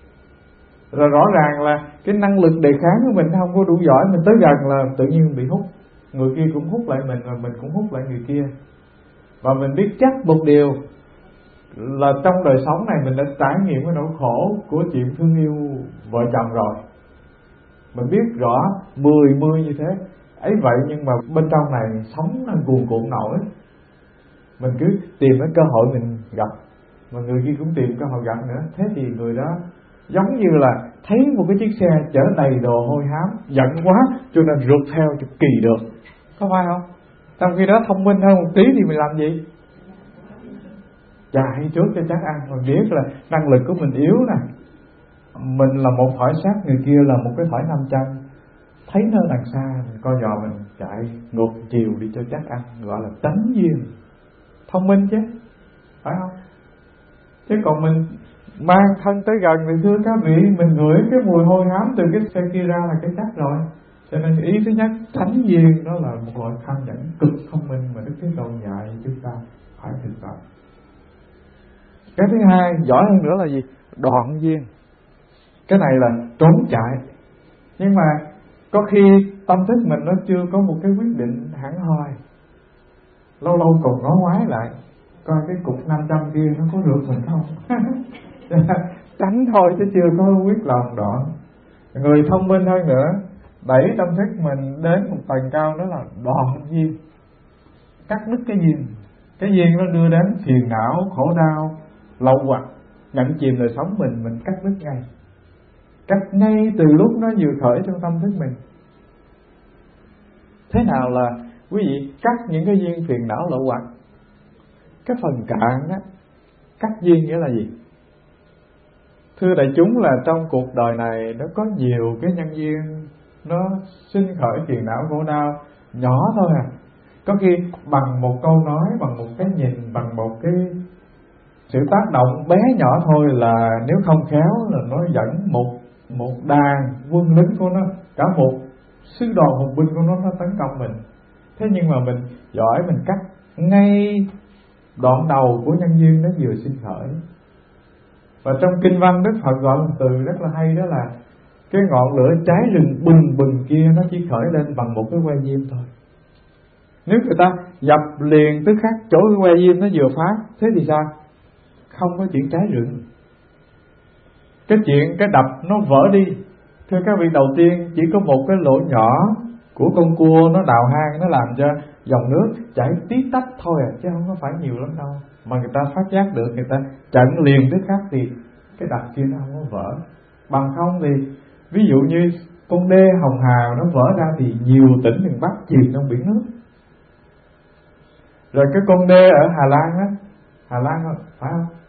[SPEAKER 1] rồi rõ ràng là cái năng lực đề kháng của mình không có đủ giỏi, mình tới gần là tự nhiên bị hút, người kia cũng hút lại mình, và mình cũng hút lại người kia. Và mình biết chắc một điều là trong đời sống này mình đã trải nghiệm cái nỗi khổ của chuyện thương yêu vợ chồng rồi, mình biết rõ 10 như thế ấy vậy, nhưng mà bên trong này sống nó cuồn cuộn nổi. Mình cứ tìm cái cơ hội mình gặp, mà người kia cũng tìm cơ hội gặp nữa. Thế thì người đó giống như là thấy một cái chiếc xe chở đầy đồ hôi hám, giận quá cho nên rượt theo cho kỳ được, có phải không? Trong khi đó thông minh hơn một tí thì mình làm gì? Chạy trước cho chắc ăn. Mình biết là năng lực của mình yếu nè, mình là một thỏi sắt, người kia là một cái thỏi nam châm, thấy nó đằng xa mình coi dò, mình chạy ngược chiều đi cho chắc ăn, gọi là tánh duyên, thông minh chứ, phải không? Chứ còn mình mang thân tới gần thì thưa các vị, mình ngửi cái mùi hôi hám từ cái xe kia ra là cái chắc rồi. Cho nên ý thứ nhất, thánh duyên đó là một loại kham nhẫn cực thông minh mà Đức Thế Tôn dạy chúng ta phải thực tập. Cái thứ hai giỏi hơn nữa là gì? Đoạn duyên. Cái này là trốn chạy, nhưng mà có khi tâm thức mình nó chưa có một cái quyết định hẳn hoi, lâu lâu còn ngó ngoái lại coi cái cục 500 kia nó có rượt mình không. Tránh thôi chứ chưa có quyết lòng đoạn. Người thông minh hơn nữa đẩy tâm thức mình đến một tầng cao, đó là đoạn duyên, cắt đứt cái duyên. Cái duyên nó đưa đến phiền não, khổ đau, lâu hoặc nhận chìm đời sống mình cắt đứt ngay. Cắt ngay từ lúc nó vừa khởi trong tâm thức mình. Thế nào là quý vị cắt những cái duyên phiền não lậu hoặc? Cái phần cạn á, cắt duyên nghĩa là gì? Thưa đại chúng, là trong cuộc đời này nó có nhiều cái nhân duyên nó sinh khởi phiền não khổ đau nhỏ thôi à. Có khi bằng một câu nói, bằng một cái nhìn, bằng một cái sự tác động bé nhỏ thôi là nếu không khéo là nó dẫn một đàn quân lính của nó, cả một sư đoàn hùng binh của nó tấn công mình. Thế nhưng mà mình giỏi, mình cắt ngay đoạn đầu của nhân duyên nó vừa sinh khởi. Và trong kinh văn Đức Phật gọi một từ rất là hay, đó là cái ngọn lửa cháy rừng bừng bừng kia nó chỉ khởi lên bằng một cái que diêm thôi. Nếu người ta dập liền tức khắc chỗ cái que diêm nó vừa phá, thế thì sao? Không có chuyện cháy rừng. Cái chuyện cái đập nó vỡ đi, thưa các vị, đầu tiên chỉ có một cái lỗ nhỏ của con cua nó đào hang, nó làm cho dòng nước chảy tí tách thôi à, chứ không có phải nhiều lắm đâu. Mà người ta phát giác được, người ta chặn liền tức khắc thì cái đập kia nó không có vỡ. Bằng không thì ví dụ như con đê Hồng Hà nó vỡ ra thì nhiều tỉnh miền Bắc chìm trong biển nước. Rồi cái con đê ở Hà Lan á, Hà Lan phải không?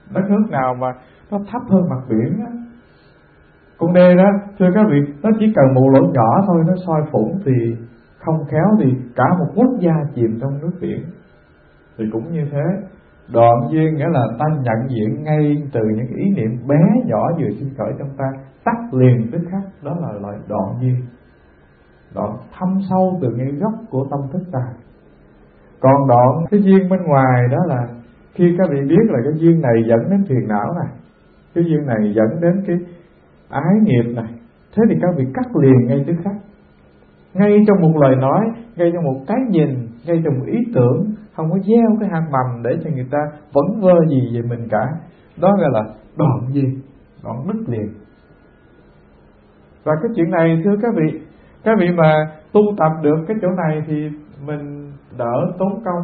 [SPEAKER 1] Đất nước nào mà nó thấp hơn mặt biển á, con đê đó, thưa các vị, nó chỉ cần một lỗ nhỏ thôi, nó soi phủng thì không khéo thì cả một quốc gia chìm trong nước biển. Thì cũng như thế, đoạn duyên nghĩa là ta nhận diện ngay từ những ý niệm bé nhỏ vừa sinh khởi trong ta, tắt liền tức khắc, đó là loại đoạn duyên. Đoạn thâm sâu từ ngay gốc của tâm thức ta. Còn đoạn cái duyên bên ngoài đó là khi các vị biết là cái duyên này dẫn đến phiền não này, cái duyên này dẫn đến cái ái nghiệp này, thế thì các vị cắt liền ngay tức khắc, ngay trong một lời nói, ngay trong một cái nhìn, ngay trong một ý tưởng, không có gieo cái hạt mầm để cho người ta vẫn vơ gì về mình cả. Đó gọi là đoạn duyên, đoạn đứt liền. Và cái chuyện này thưa các vị mà tu tập được cái chỗ này thì mình đỡ tốn công,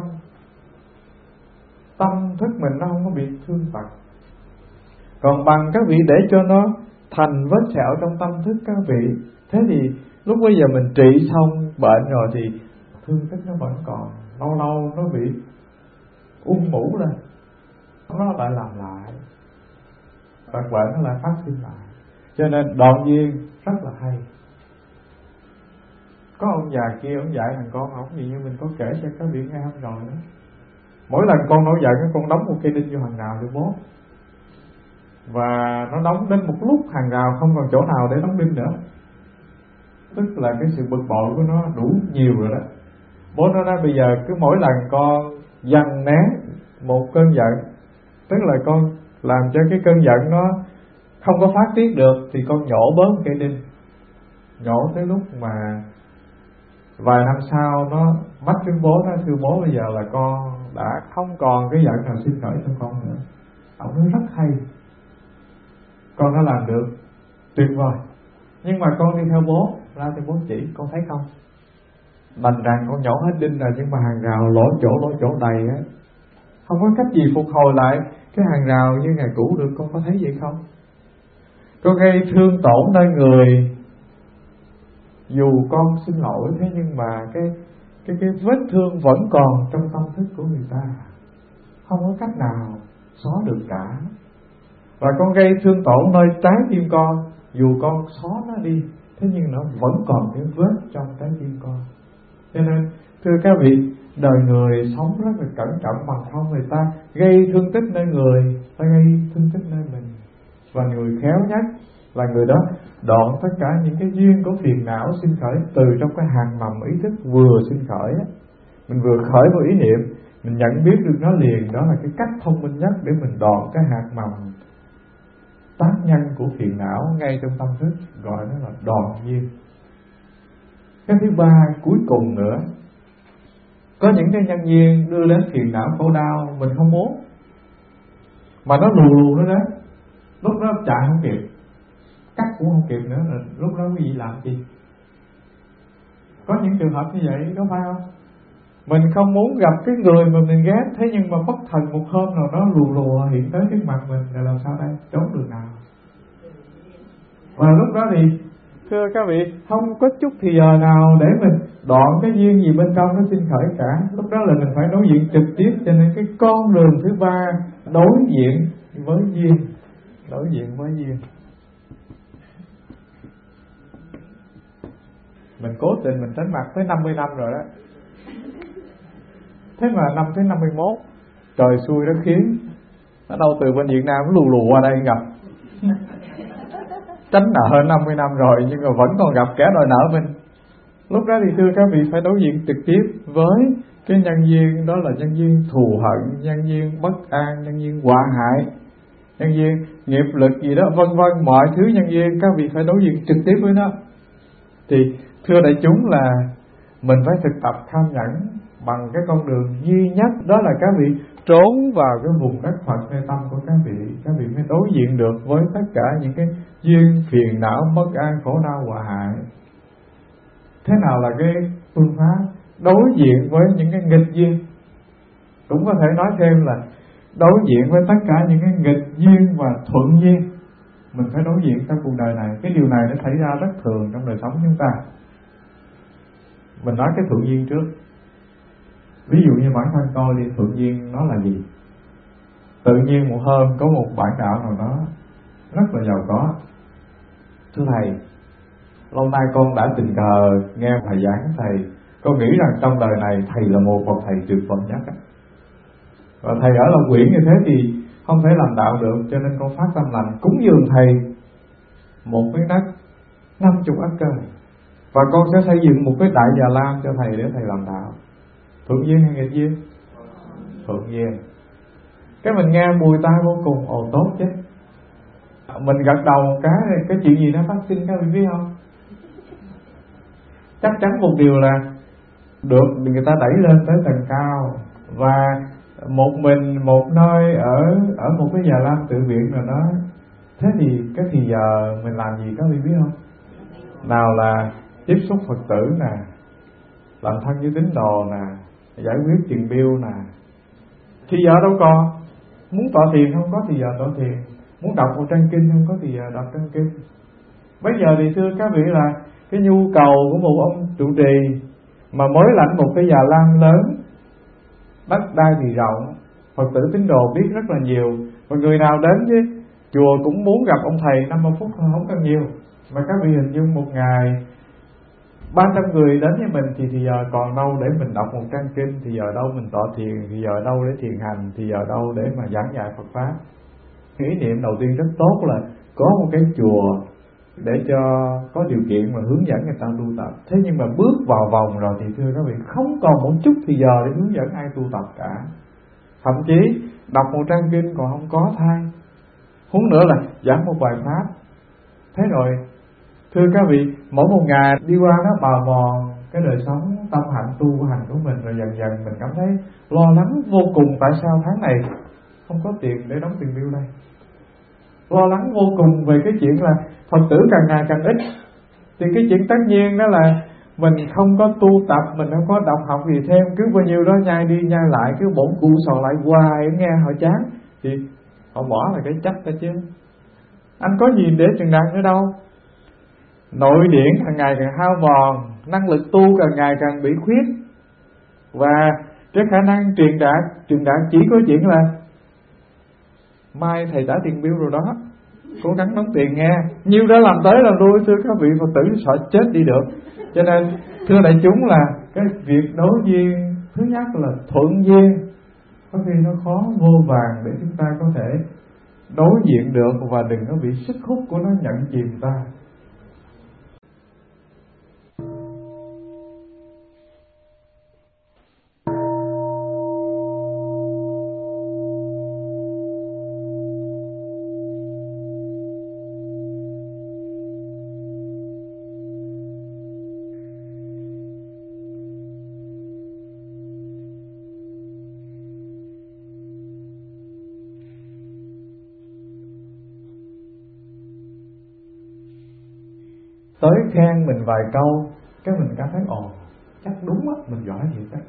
[SPEAKER 1] tâm thức mình nó không có bị thương tật. Còn bằng các vị để cho nó thành vết sẹo trong tâm thức các vị, thế thì lúc bây giờ mình trị xong bệnh rồi thì thương tích nó vẫn còn, lâu lâu nó bị mũ lên, nó lại làm lại, và bệnh nó lại phát sinh lại. Cho nên đoạn duyên rất là hay. Có ông già kia, ông dạy thằng con ổng gì như mình có kể cho các vị nghe hôm rồi đó. Mỗi lần con nổi giận, con đóng một cây đinh vô hàng rào cho bố, và nó đóng đến một lúc hàng rào không còn chỗ nào để đóng đinh nữa, tức là cái sự bực bội của nó đủ nhiều rồi đó. Bố nó nói bây giờ cứ mỗi lần con dằn nén một cơn giận, tức là con làm cho cái cơn giận nó không có phát tiết được, thì con nhổ bớt cây đinh, nhổ tới lúc mà vài năm sau nó mách với bố, nó thưa bố bây giờ là con đã không còn cái giận nào sinh khởi trong con nữa. Ông nói rất hay, con đã làm được, tuyệt vời. Nhưng mà con đi theo bố, ra cho bố chỉ, con thấy không, đành rằng con nhổ hết đinh rồi, nhưng mà hàng rào lỗ chỗ đầy á, không có cách gì phục hồi lại cái hàng rào như ngày cũ được. Con có thấy vậy không? Con gây thương tổn nơi người, dù con xin lỗi, thế nhưng mà cái vết thương vẫn còn trong tâm thức của người ta, không có cách nào xóa được cả. Và con gây thương tổn nơi trái tim con, dù con xóa nó đi, thế nhưng nó vẫn còn cái vết trong trái tim con. Cho nên thưa các vị, đời người sống rất là cẩn trọng, bằng không người ta gây thương tích nơi người, ta gây thương tích nơi mình. Và người khéo nhất là người đó đoạn tất cả những cái duyên của phiền não sinh khởi từ trong cái hạt mầm ý thức vừa sinh khởi á. Mình vừa khởi một ý niệm, mình nhận biết được nó liền, đó là cái cách thông minh nhất để mình đoạn cái hạt mầm tác nhân của phiền não ngay trong tâm thức, gọi nó là đoạn duyên. Cái thứ ba cuối cùng nữa, có những cái nhân duyên đưa đến phiền não khổ đau mình không muốn, mà nó lù nó đến, lúc đó chạy không kịp, cắt cũng không kịp nữa, là lúc đó quý vị làm gì? Có những trường hợp như vậy, có phải không? Mình không muốn gặp cái người mà mình ghét, thế nhưng mà bất thần một hôm nào đó lùa hiện tới trước mặt mình, là làm sao đây? Trốn đường nào? Và lúc đó thì thưa các vị, không có chút thì giờ nào để mình đoạn cái duyên gì bên trong nó sinh khởi cả. Lúc đó là mình phải đối diện trực tiếp. Cho nên cái con đường thứ ba, đối diện với duyên. Đối diện với duyên. Mình cố tình mình tránh mặt tới 50 năm rồi đó. Thế mà năm tới 51, trời xui đất khiến, nó đâu từ bên Việt Nam nó lù qua đây gặp. Tránh nợ hơn 50 năm rồi nhưng mà vẫn còn gặp kẻ đòi nợ mình. Lúc đó thì thưa các vị phải đối diện trực tiếp với cái nhân duyên, đó là nhân duyên thù hận, nhân duyên bất an, nhân duyên họa hại, nhân duyên nghiệp lực gì đó, vân vân, mọi thứ nhân duyên các vị phải đối diện trực tiếp với nó. Thì thưa đại chúng là mình phải thực tập tham nhẫn bằng cái con đường duy nhất, đó là các vị trốn vào cái vùng đất Phật nơi tâm của các vị mới đối diện được với tất cả những cái duyên phiền não, bất an, khổ đau, họa hại. Thế nào là cái phương pháp đối diện với những cái nghịch duyên? Cũng có thể nói thêm là đối diện với tất cả những cái nghịch duyên và thuận duyên. Mình phải đối diện trong cuộc đời này. Cái điều này nó xảy ra rất thường trong đời sống chúng ta. Mình nói cái thuận duyên trước. Ví dụ như bản thân tôi thì thuận duyên nó là gì? Tự nhiên một hôm có một bạn đạo nào đó rất là giàu có: thưa thầy, lâu nay con đã tình cờ nghe thầy giảng thầy, con nghĩ rằng trong đời này thầy là một bậc thầy tuyệt vời nhất, và thầy ở Long Quyển như thế thì không thể làm đạo được, cho nên con phát tâm lành cúng dường thầy một miếng đất 50 acre, và con sẽ xây dựng một cái đại già lam cho thầy để thầy làm đạo. Thuận duyên hay nghịch duyên? Thuận duyên. Cái mình nghe mùi tai vô cùng, ồ tốt chứ. Mình gật đầu một cái chuyện gì nó phát sinh, các bạn biết không? Chắc chắn một điều là được người ta đẩy lên tới tầng cao, và một mình một nơi ở một cái già lam tự viện rồi đó. Thế thì cái thì giờ mình làm gì các bạn biết không? Nào là tiếp xúc Phật tử nè, làm thân với tín đồ nè, giải quyết chuyện bill nè. Thì giờ đâu còn. Muốn tọa thiền không có thì giờ tọa thiền, muốn đọc một trang kinh không có thì giờ đọc trang kinh. Bây giờ thì thưa các vị là cái nhu cầu của một ông trụ trì mà mới lãnh một cái già lam lớn, đất đai thì rộng, Phật tử tín đồ biết rất là nhiều, và người nào đến với chùa cũng muốn gặp ông thầy 50 phút không cần nhiều. Mà các vị hình dung một ngày 300 người đến với mình thì giờ còn đâu để mình đọc một trang kinh, thì giờ đâu mình tọa thiền, thì giờ đâu để thiền hành, thì giờ đâu để mà giảng dạy Phật pháp. Ý niệm đầu tiên rất tốt là có một cái chùa để cho có điều kiện mà hướng dẫn người ta tu tập. Thế nhưng mà bước vào vòng rồi thì thưa các vị, không còn một chút thì giờ để hướng dẫn ai tu tập cả. Thậm chí đọc một trang kinh còn không có thay, huống nữa là giảng một bài pháp. Thế rồi thưa các vị, mỗi một ngày đi qua nó bào mòn cái đời sống tâm hạnh tu hành của mình, rồi dần dần mình cảm thấy lo lắng vô cùng. Tại sao tháng này không có tiền để đóng tiền bill đây? Lo lắng vô cùng về cái chuyện là Phật tử càng ngày càng ít. Thì cái chuyện tất nhiên đó là mình không có tu tập, mình không có đọc học gì thêm, cứ bao nhiêu đó nhai đi nhai lại, cứ bổn cụ sò lại hoài, nghe họ chán thì họ bỏ là cái chắc đó chứ. Anh có gì để chừng nào nữa đâu. Nội điển càng ngày càng hao mòn, năng lực tu càng ngày càng bị khuyết, và cái khả năng truyền đạt chỉ có chuyện là mai thầy trả tiền bill rồi đó, cố gắng đóng tiền nghe. Nhiêu đó làm tới làm lui, thưa các vị Phật tử sợ chết đi được. Cho nên thưa đại chúng là cái việc đối duyên thứ nhất là thuận duyên, có khi nó khó vô vàng để chúng ta có thể đối diện được, và đừng có bị sức hút của nó nhận chìm ta. Tới khen mình vài câu, cái mình cảm thấy ồ, chắc đúng á, mình giỏi thiệt á.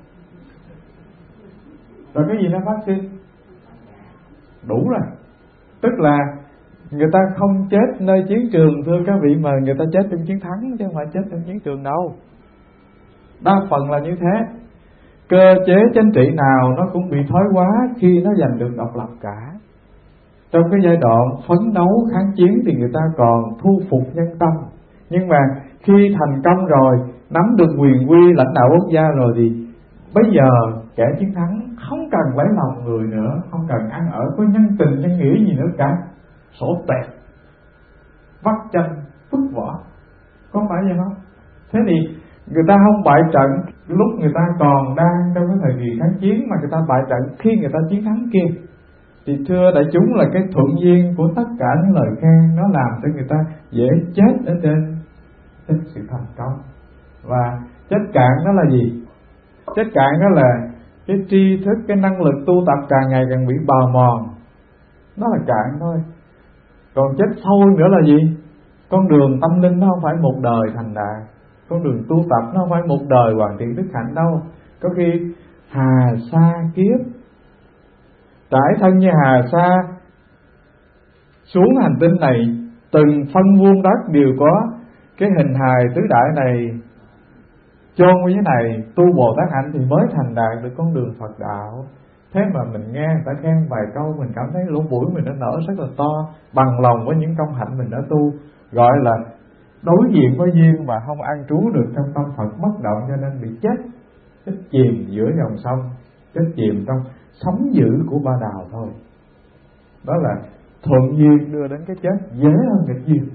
[SPEAKER 1] Rồi cái gì nó phát sinh? Đủ rồi. Tức là người ta không chết nơi chiến trường thưa các vị, mà người ta chết trong chiến thắng, chứ không phải chết trong chiến trường đâu. Đa phần là như thế. Cơ chế chính trị nào nó cũng bị thoái hóa khi nó giành được độc lập cả. Trong cái giai đoạn phấn đấu kháng chiến thì người ta còn thu phục nhân tâm, nhưng mà khi thành công rồi, nắm được quyền quy lãnh đạo quốc gia rồi thì bây giờ kẻ chiến thắng không cần lấy lòng người nữa, không cần ăn ở có nhân tình nhân nghĩa gì nữa cả, sổ tẹt, vắt chân, vứt vỏ, có phải vậy không? Thế thì người ta không bại trận lúc người ta còn đang trong cái thời kỳ kháng chiến, mà người ta bại trận khi người ta chiến thắng kia. Thì thưa đại chúng là cái thuận duyên của tất cả những lời khen nó làm cho người ta dễ chết ở trên sự thành công. Và chết cạn đó là gì? Chết cạn đó là cái tri thức, cái năng lực tu tập càng ngày càng bị bào mòn. Nó là cạn thôi. Còn chết sâu nữa là gì? Con đường tâm linh nó không phải một đời thành đạt, con đường tu tập nó không phải một đời hoàn thiện đức hạnh đâu. Có khi hà sa kiếp, trải thân như hà sa xuống hành tinh này, từng phân vuông đất đều có cái hình hài tứ đại này chôn như thế này, tu Bồ Tát hạnh thì mới thành đạt được con đường Phật đạo. Thế mà mình nghe người ta khen vài câu, mình cảm thấy lỗ mũi mình nó nở rất là to, bằng lòng với những công hạnh mình đã tu, gọi là đối diện với duyên mà không an trú được trong tâm Phật bất động, cho nên bị chết chìm giữa dòng sông, chết chìm trong sóng dữ của ba đào thôi. Đó là thuận duyên đưa đến cái chết dễ hơn nghịch duyên.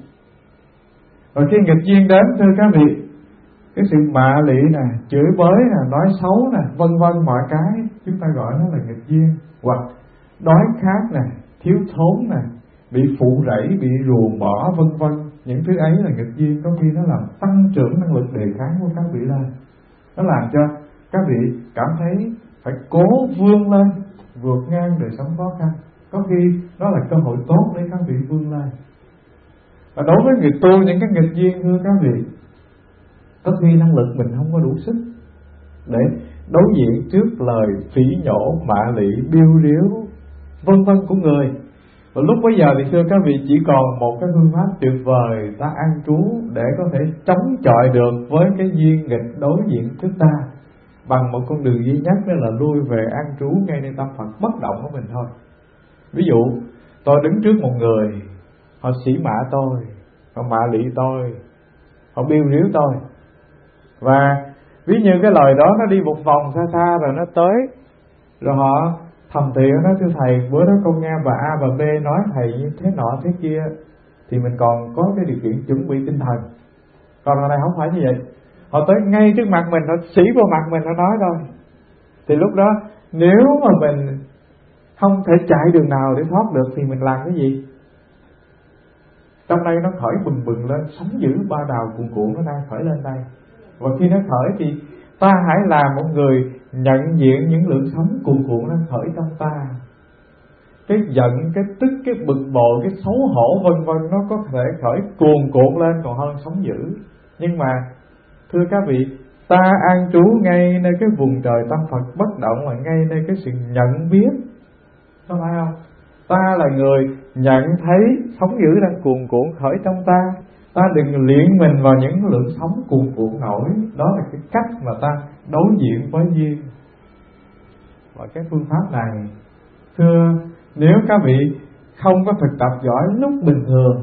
[SPEAKER 1] Và khi nghịch duyên đến, thưa các vị, cái sự mạ lị nè, chửi bới nè, nói xấu nè, vân vân mọi cái chúng ta gọi nó là nghịch duyên. Hoặc đói khát nè, thiếu thốn nè, bị phụ rẫy, bị ruồng bỏ vân vân, những thứ ấy là nghịch duyên. Có khi nó làm tăng trưởng năng lực đề kháng của các vị lên, nó làm cho các vị cảm thấy phải cố vươn lên, vượt ngang đời sống khó khăn. Có khi đó là cơ hội tốt để các vị vươn lên. Và đối với người tu những cái nghịch duyên, thưa các vị, có khi năng lực mình không có đủ sức để đối diện trước lời phỉ nhổ, mạ lị, biêu riếu vân vân của người. Và lúc bấy giờ thì thưa các vị, chỉ còn một cái phương pháp tuyệt vời, ta an trú để có thể chống chọi được với cái duyên nghịch đối diện trước ta, bằng một con đường duy nhất, đó là lui về an trú ngayในtâm Phật bất động của mình thôi. Ví dụ tôi đứng trước một người, họ sỉ mạ tôi, họ mạ lị tôi, họ biêu riếu tôi, và ví như cái lời đó nó đi một vòng xa xa rồi nó tới, rồi họ thầm thì nó: thưa thầy, bữa đó con nghe bà A bà B nói thầy như thế nọ thế kia, thì mình còn có cái điều kiện chuẩn bị tinh thần. Còn ở đây không phải như vậy, họ tới ngay trước mặt mình, họ xỉ vào mặt mình, họ nói thôi. Thì lúc đó nếu mà mình không thể chạy đường nào để thoát được thì mình làm cái gì? Trong đây nó khởi bừng bừng lên, sóng dữ ba đào cuồn cuộn nó đang khởi lên đây. Và khi nó khởi thì ta hãy là một người nhận diện những lượng sóng cuồn cuộn nó khởi trong ta. Cái giận, cái tức, cái bực bội, cái xấu hổ vân vân, nó có thể khởi cuồn cuộn lên còn hơn sóng dữ. Nhưng mà thưa các vị, ta an trú ngay nơi cái vùng trời tâm Phật bất động, và ngay nơi cái sự nhận biết, có phải không? Ta là người nhận thấy sóng dữ đang cuồn cuộn khởi trong ta. Ta đừng luyện mình vào những lượng sóng cuồn cuộn nổi. Đó là cái cách mà ta đối diện với duyên. Và cái phương pháp này, thưa, nếu các vị không có thực tập giỏi lúc bình thường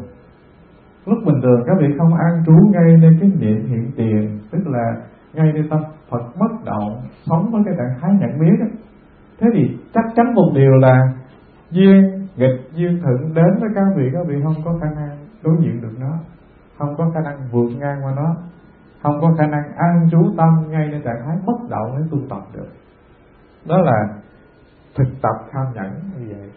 [SPEAKER 1] các vị không an trú ngay nơi cái niệm hiện tiền, tức là ngay nơi tâm Phật bất động, sống với cái trạng thái nhận biết đó, thế thì chắc chắn một điều là duyên nghịch, duyên thuận đến với các vị không có khả năng đối diện được nó, không có khả năng vượt ngang qua nó, không có khả năng an trú tâm ngayในtrạng thái bất động để tu tập được. Đó là thực tập tham nhẫn như vậy.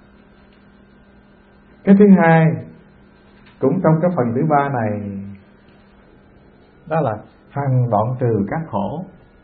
[SPEAKER 1] Cái thứ hai, cũng trong cái phần thứ ba này, đó là hằng đoạn trừ các khổ.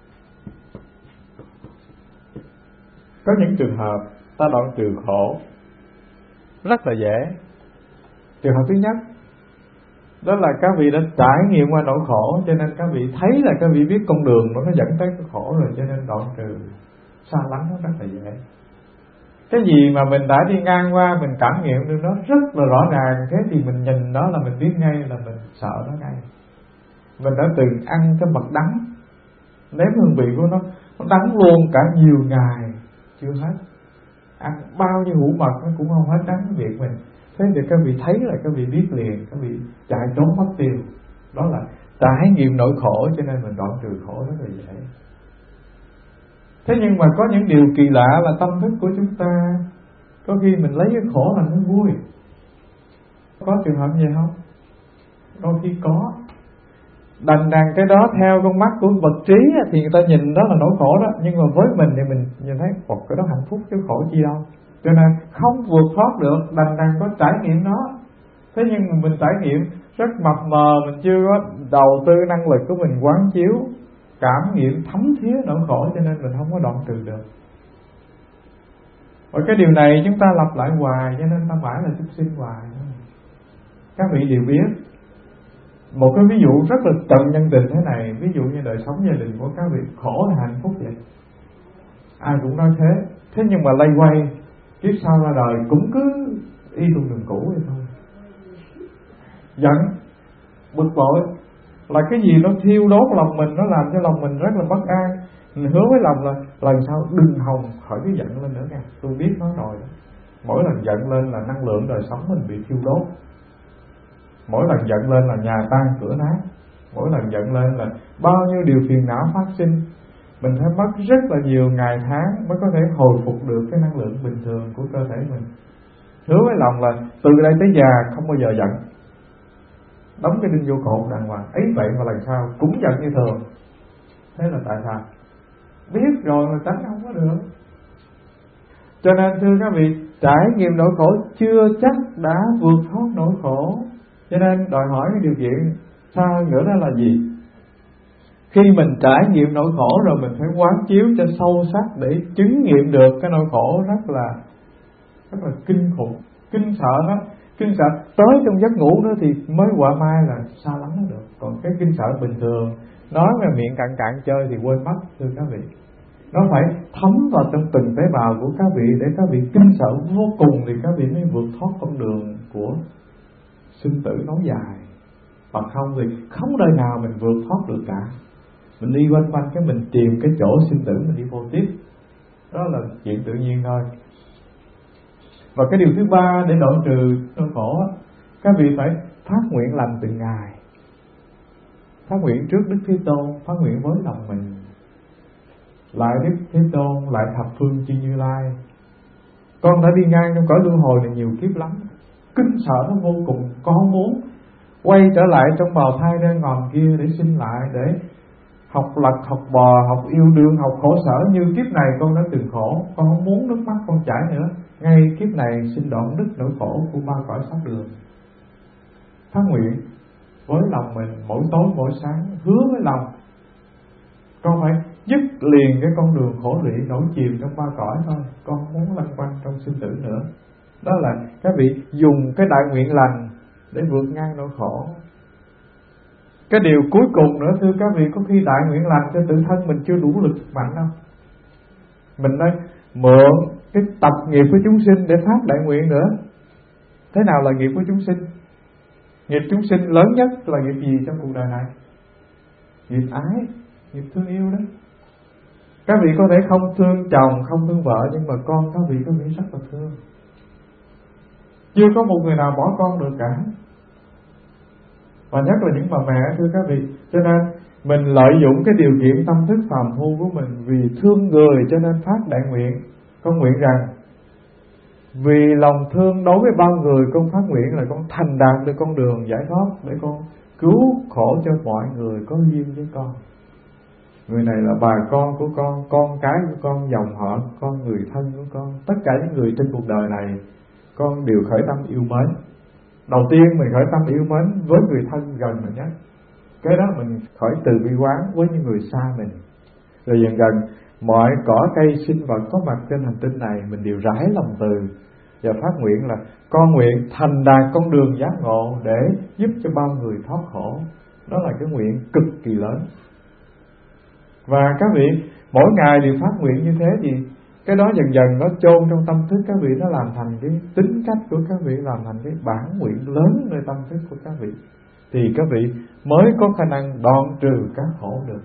[SPEAKER 1] Có những trường hợp ta đoạn trừ khổ rất là dễ. Trường hợp thứ nhất, đó là các vị đã trải nghiệm qua nỗi khổ, cho nên các vị thấy là các vị biết con đường nó dẫn tới cái khổ rồi, cho nên đoạn trừ xa lắm nó rất là dễ. Cái gì mà mình đã đi ngang qua, mình cảm nghiệm được nó rất là rõ ràng, thế thì mình nhìn đó là mình biết ngay là mình sợ nó ngay. Mình đã từng ăn cái mật đắng, nếm hương vị của nó đắng luôn cả nhiều ngày chưa hết. Ăn bao nhiêu hũ mật nó cũng không hết đắng việc mình. Thế thì các vị thấy là các vị biết liền, các vị chạy trốn mất tiêu. Đó là trải nghiệm nỗi khổ, cho nên mình đoạn trừ khổ rất là dễ. Thế nhưng mà có những điều kỳ lạ là tâm thức của chúng ta, có khi mình lấy cái khổ làm cái vui. Có trường hợp gì không? Đôi khi có. Đành cái đó theo con mắt của vật trí thì người ta nhìn đó là nỗi khổ đó, nhưng mà với mình thì mình nhìn thấy cái đó hạnh phúc chứ khổ chi đâu. Cho nên không vượt thoát được, đành có trải nghiệm nó. Thế nhưng mà mình trải nghiệm rất mập mờ, mình chưa có đầu tư năng lực của mình quán chiếu, cảm nghiệm thấm thía nỗi khổ, cho nên mình không có đoạn trừ được. Và cái điều này chúng ta lặp lại hoài, cho nên ta mãi là chúng sinh hoài. Các vị đều biết một cái ví dụ rất là trần nhân tình thế này. Ví dụ như đời sống gia đình của các vị khổ là hạnh phúc vậy, ai cũng nói thế. Thế nhưng mà lây quay kiếp sau ra đời cũng cứ y con đường cũ vậy thôi. Giận, bực bội là cái gì nó thiêu đốt lòng mình, nó làm cho lòng mình rất là bất an. Mình hứa với lòng là lần sau đừng hòng khỏi cái giận lên nữa nha. Tôi biết nó rồi đó. Mỗi lần giận lên là năng lượng đời sống mình bị thiêu đốt. Mỗi lần giận lên là nhà tan cửa nát. Mỗi lần giận lên là bao nhiêu điều phiền não phát sinh. Mình phải mất rất là nhiều ngày tháng mới có thể hồi phục được cái năng lượng bình thường của cơ thể mình. Hứa với lòng là từ đây tới già không bao giờ giận. Đóng cái đinh vô cổ đàng hoàng. Ấy vậy mà lần sau cũng giận như thường. Thế là tại sao? Biết rồi mà tránh không có được. Cho nên thưa các vị, trải nghiệm nỗi khổ chưa chắc đã vượt thoát nỗi khổ. Cho nên đòi hỏi cái điều kiện sao nữa đó là gì? Khi mình trải nghiệm nỗi khổ rồi mình phải quán chiếu cho sâu sắc để chứng nghiệm được cái nỗi khổ rất là kinh khủng, kinh sợ đó. Kinh sợ tới trong giấc ngủ nữa thì mới quả mai là xa lắm nó được. Còn cái kinh sợ bình thường nói về miệng cạn cạn chơi thì quên mất thưa các vị. Nó phải thấm vào trong từng tế bào của các vị để các vị kinh sợ vô cùng thì các vị mới vượt thoát con đường của sinh tử nối dài. Bằng không thì không đời nào mình vượt thoát được cả. Mình đi quanh quanh cái mình tìm cái chỗ sinh tử mình đi vô tiếp. Đó là chuyện tự nhiên thôi. Và cái điều thứ ba để đoạn trừ nỗi khổ, các vị phải phát nguyện lành từng ngày. Phát nguyện trước Đức Thế Tôn, phát nguyện với lòng mình, lại Đức Thế Tôn, lại thập phương chư Như Lai. Con đã đi ngang trong cõi luân hồi này nhiều kiếp lắm, kinh sợ nó vô cùng. Con muốn quay trở lại trong bào thai đen ngòm kia để sinh lại, để học lật, học bò, học yêu đương, học khổ sở như kiếp này con đã từng khổ. Con không muốn nước mắt con chảy nữa. Ngay kiếp này xin đoạn đứt nỗi khổ của ba cõi pháp đường. Phát nguyện với lòng mình mỗi tối mỗi sáng, hứa với lòng con phải dứt liền cái con đường khổ lụy nổi chìm trong ba cõi thôi. Con không muốn lăn quanh trong sinh tử nữa. Đó là các vị dùng cái đại nguyện lành để vượt ngang nỗi khổ. Cái điều cuối cùng nữa thưa các vị, có khi đại nguyện lành cho tự thân mình chưa đủ lực mạnh đâu. Mình đang mượn cái tập nghiệp của chúng sinh để phát đại nguyện nữa. Thế nào là nghiệp của chúng sinh? Nghiệp chúng sinh lớn nhất là nghiệp gì trong cuộc đời này? Nghiệp ái, nghiệp thương yêu đó. Các vị có thể không thương chồng, không thương vợ, nhưng mà con các vị rất là thương. Chưa có một người nào bỏ con được cả. Và nhất là những bà mẹ thưa các vị. Cho nên mình lợi dụng cái điều kiện tâm thức phàm phu của mình vì thương người cho nên phát đại nguyện. Con nguyện rằng vì lòng thương đối với bao người, con phát nguyện là con thành đạt được con đường giải thoát để con cứu khổ cho mọi người có duyên với con. Người này là bà con của con cái của con, dòng họ của con, người thân của con, tất cả những người trên cuộc đời này con đều khởi tâm yêu mến. Đầu tiên mình khởi tâm yêu mến với người thân gần mình nhất. Cái đó mình khởi từ bi quán với những người xa mình. Rồi dần dần mọi cỏ cây sinh vật có mặt trên hành tinh này mình đều rải lòng từ và phát nguyện là con nguyện thành đạt con đường giác ngộ để giúp cho bao người thoát khổ. Đó là cái nguyện cực kỳ lớn. Và các vị mỗi ngày đều phát nguyện như thế thì cái đó dần dần nó chôn trong tâm thức các vị, nó làm thành cái tính cách của các vị, làm thành cái bản nguyện lớn nơi tâm thức của các vị, thì các vị mới có khả năng đoạn trừ các khổ được.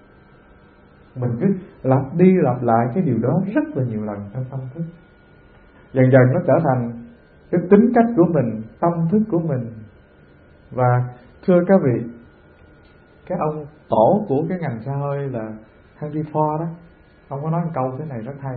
[SPEAKER 1] Mình cứ lặp đi lặp lại cái điều đó rất là nhiều lần trong tâm thức, dần dần nó trở thành cái tính cách của mình, tâm thức của mình. Và thưa các vị, cái ông tổ của cái ngành xe hơi là Henry Ford đó, ông có nói một câu thế này rất hay.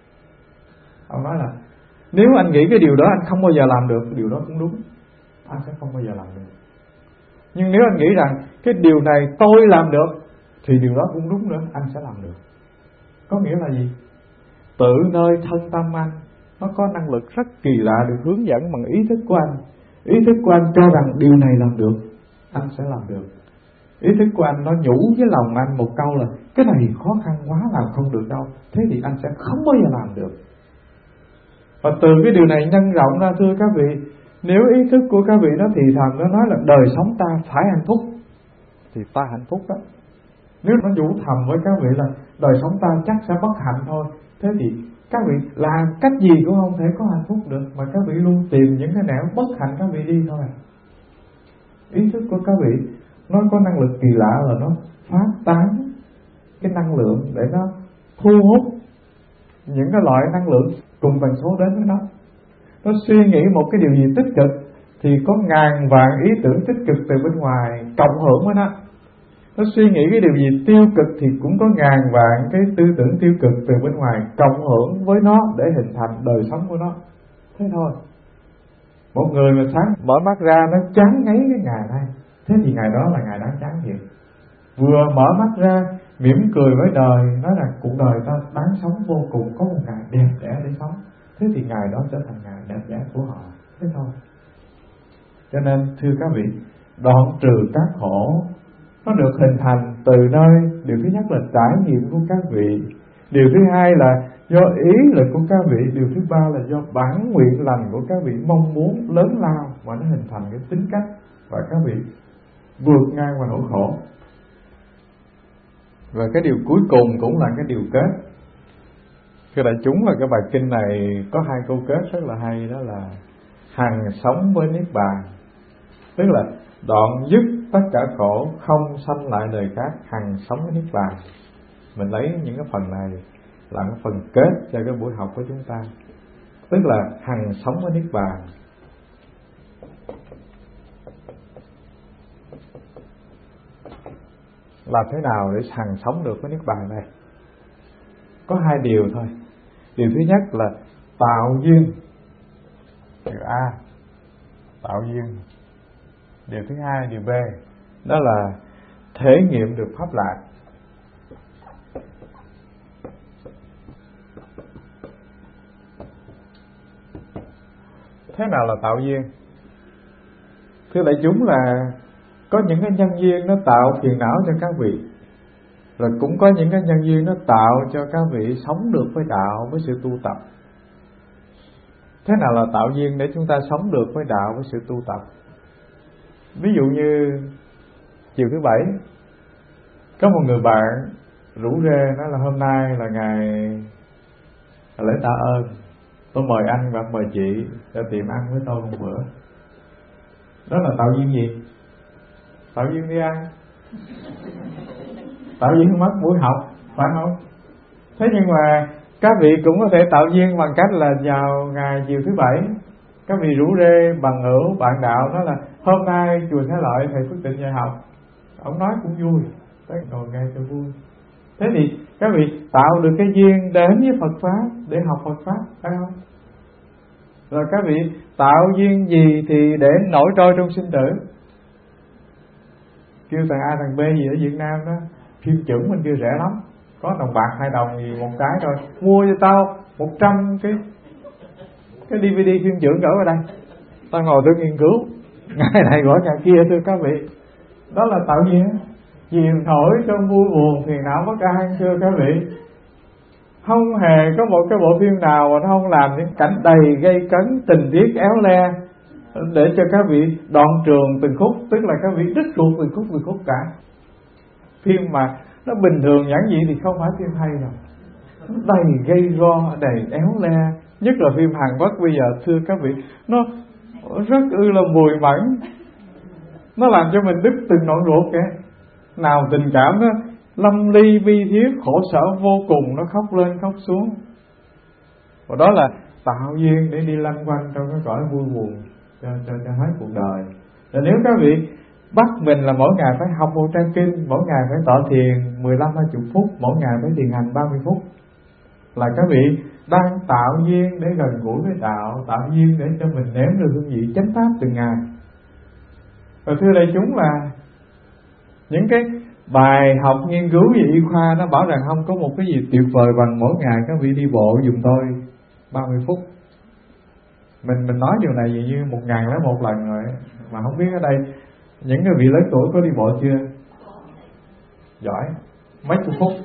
[SPEAKER 1] Ông nói là nếu anh nghĩ cái điều đó anh không bao giờ làm được, điều đó cũng đúng, anh sẽ không bao giờ làm được. Nhưng nếu anh nghĩ rằng cái điều này tôi làm được thì điều đó cũng đúng nữa, anh sẽ làm được. Có nghĩa là gì? Tự nơi thân tâm anh nó có năng lực rất kỳ lạ được hướng dẫn bằng ý thức của anh. Ý thức của anh cho rằng điều này làm được, anh sẽ làm được. Ý thức của anh nó nhủ với lòng anh một câu là cái này khó khăn quá làm không được đâu, thế thì anh sẽ không bao giờ làm được. Và từ cái điều này nhân rộng ra thưa các vị, nếu ý thức của các vị nó thì thầm, nó nói là đời sống ta phải hạnh phúc thì ta hạnh phúc đó. Nếu nó nhủ thầm với các vị là đời sống ta chắc sẽ bất hạnh thôi, thế thì các vị làm cách gì cũng không thể có hạnh phúc được, mà các vị luôn tìm những cái nẻo bất hạnh các vị đi thôi. Ý thức của các vị nó có năng lực kỳ lạ là nó phát tán cái năng lượng để nó thu hút những cái loại năng lượng cùng tần số đến với nó. Nó suy nghĩ một cái điều gì tích cực thì có ngàn vạn ý tưởng tích cực từ bên ngoài cộng hưởng với nó. Nó suy nghĩ cái điều gì tiêu cực thì cũng có ngàn vạn cái tư tưởng tiêu cực từ bên ngoài cộng hưởng với nó để hình thành đời sống của nó. Thế thôi. Một người mà sáng mở mắt ra nó chán ngấy cái ngày nay, thế thì ngày đó là ngày đáng chán thiệt. Vừa mở mắt ra mỉm cười với đời, nói rằng cuộc đời ta đáng sống vô cùng, có một ngày đẹp đẽ để sống, thế thì ngày đó trở thành ngày đẹp đẽ của họ. Thế thôi. Cho nên thưa các vị, đoạn trừ các khổ nó được hình thành từ nơi điều thứ nhất là trải nghiệm của các vị, điều thứ hai là do ý lực của các vị, điều thứ ba là do bản nguyện lành của các vị mong muốn lớn lao mà nó hình thành cái tính cách và các vị vượt ngang qua nỗi khổ. Và cái điều cuối cùng cũng là cái điều kết. Thưa đại chúng, là cái bài kinh này có hai câu kết rất là hay, đó là hằng sống với niết bàn, tức là đoạn dứt tất cả khổ, không sanh lại đời khác, hằng sống với niết bàn. Mình lấy những cái phần này là cái phần kết cho cái buổi học của chúng ta, tức là hằng sống với niết bàn. Làm thế nào để hằng sống được với niết bàn này? Có hai điều thôi. Điều thứ nhất là tạo duyên, điều A, tạo duyên. Điều thứ hai, điều B, đó là thể nghiệm được pháp lạc. Thế nào là tạo duyên? Thưa đại chúng, là có những cái nhân duyên nó tạo phiền não cho các vị, rồi cũng có những cái nhân duyên nó tạo cho các vị sống được với đạo, với sự tu tập. Thế nào là tạo duyên để chúng ta sống được với đạo, với sự tu tập? Ví dụ như chiều thứ Bảy, có một người bạn rủ rê nói là hôm nay là ngày lễ tạ ơn, tôi mời anh và mời chị để tìm ăn với tôi một bữa. Đó là tạo duyên gì? Tạo duyên đi ăn, tạo duyên mất buổi học, phải không? Thế nhưng mà các vị cũng có thể tạo duyên bằng cách là vào ngày chiều thứ Bảy, các vị rủ rê bằng hữu bạn đạo, nói là hôm nay chùa Thế Lợi thầy quyết định dạy học. Ông nói cũng vui, tới ngồi nghe cho vui. Thế thì các vị tạo được cái duyên đến với Phật Pháp để học Phật Pháp, phải không? Rồi các vị tạo duyên gì thì để nổi trôi trong sinh tử. Kêu thằng A thằng B gì ở Việt Nam đó, phim chưởng mình kêu rẻ lắm, có đồng bạc 2 đồng gì một cái thôi, mua cho tao 100 cái DVD phim chưởng gửi vào đây, tao ngồi tôi nghiên cứu ngày này gọi ngày kia. Thưa các vị, đó là tạo duyên. Chìm nổi trong vui buồn phiền não bất an. Thưa các vị, không hề có một cái bộ phim nào mà nó không làm những cảnh đầy gây cấn, tình tiết éo le để cho các vị đoạn trường từng khúc, tức là các vị đứt ruột từng khúc cả. Phim mà nó bình thường giản dị thì không phải phim hay đâu, nó đầy gây go, đầy éo le. Nhất là phim Hàn Quốc bây giờ, thưa các vị, nó rất là mùi mẫn, nó làm cho mình đứt từng đoạn ruột kìa. Nào tình cảm đó lâm ly bi thiết, khổ sở vô cùng, nó khóc lên khóc xuống. Và đó là tạo duyên để đi lăn quanh trong cái cõi vui buồn cho hết cuộc đời. Rồi nếu các vị bắt mình là mỗi ngày phải học một trang kinh, mỗi ngày phải tọa thiền 15-20 phút, mỗi ngày phải thiền hành 30 phút, là các vị đang tạo duyên để gần gũi với đạo, tạo duyên để cho mình nếm được hương vị chánh pháp từng ngày. Và thưa đại chúng, là những cái bài học nghiên cứu về y khoa nó bảo rằng không có một cái gì tuyệt vời bằng mỗi ngày các vị đi bộ giùm tôi 30 phút. Mình nói điều này như 1001 lần rồi, mà không biết ở đây những cái vị lớn tuổi có đi bộ chưa? Giỏi, mấy chục phút.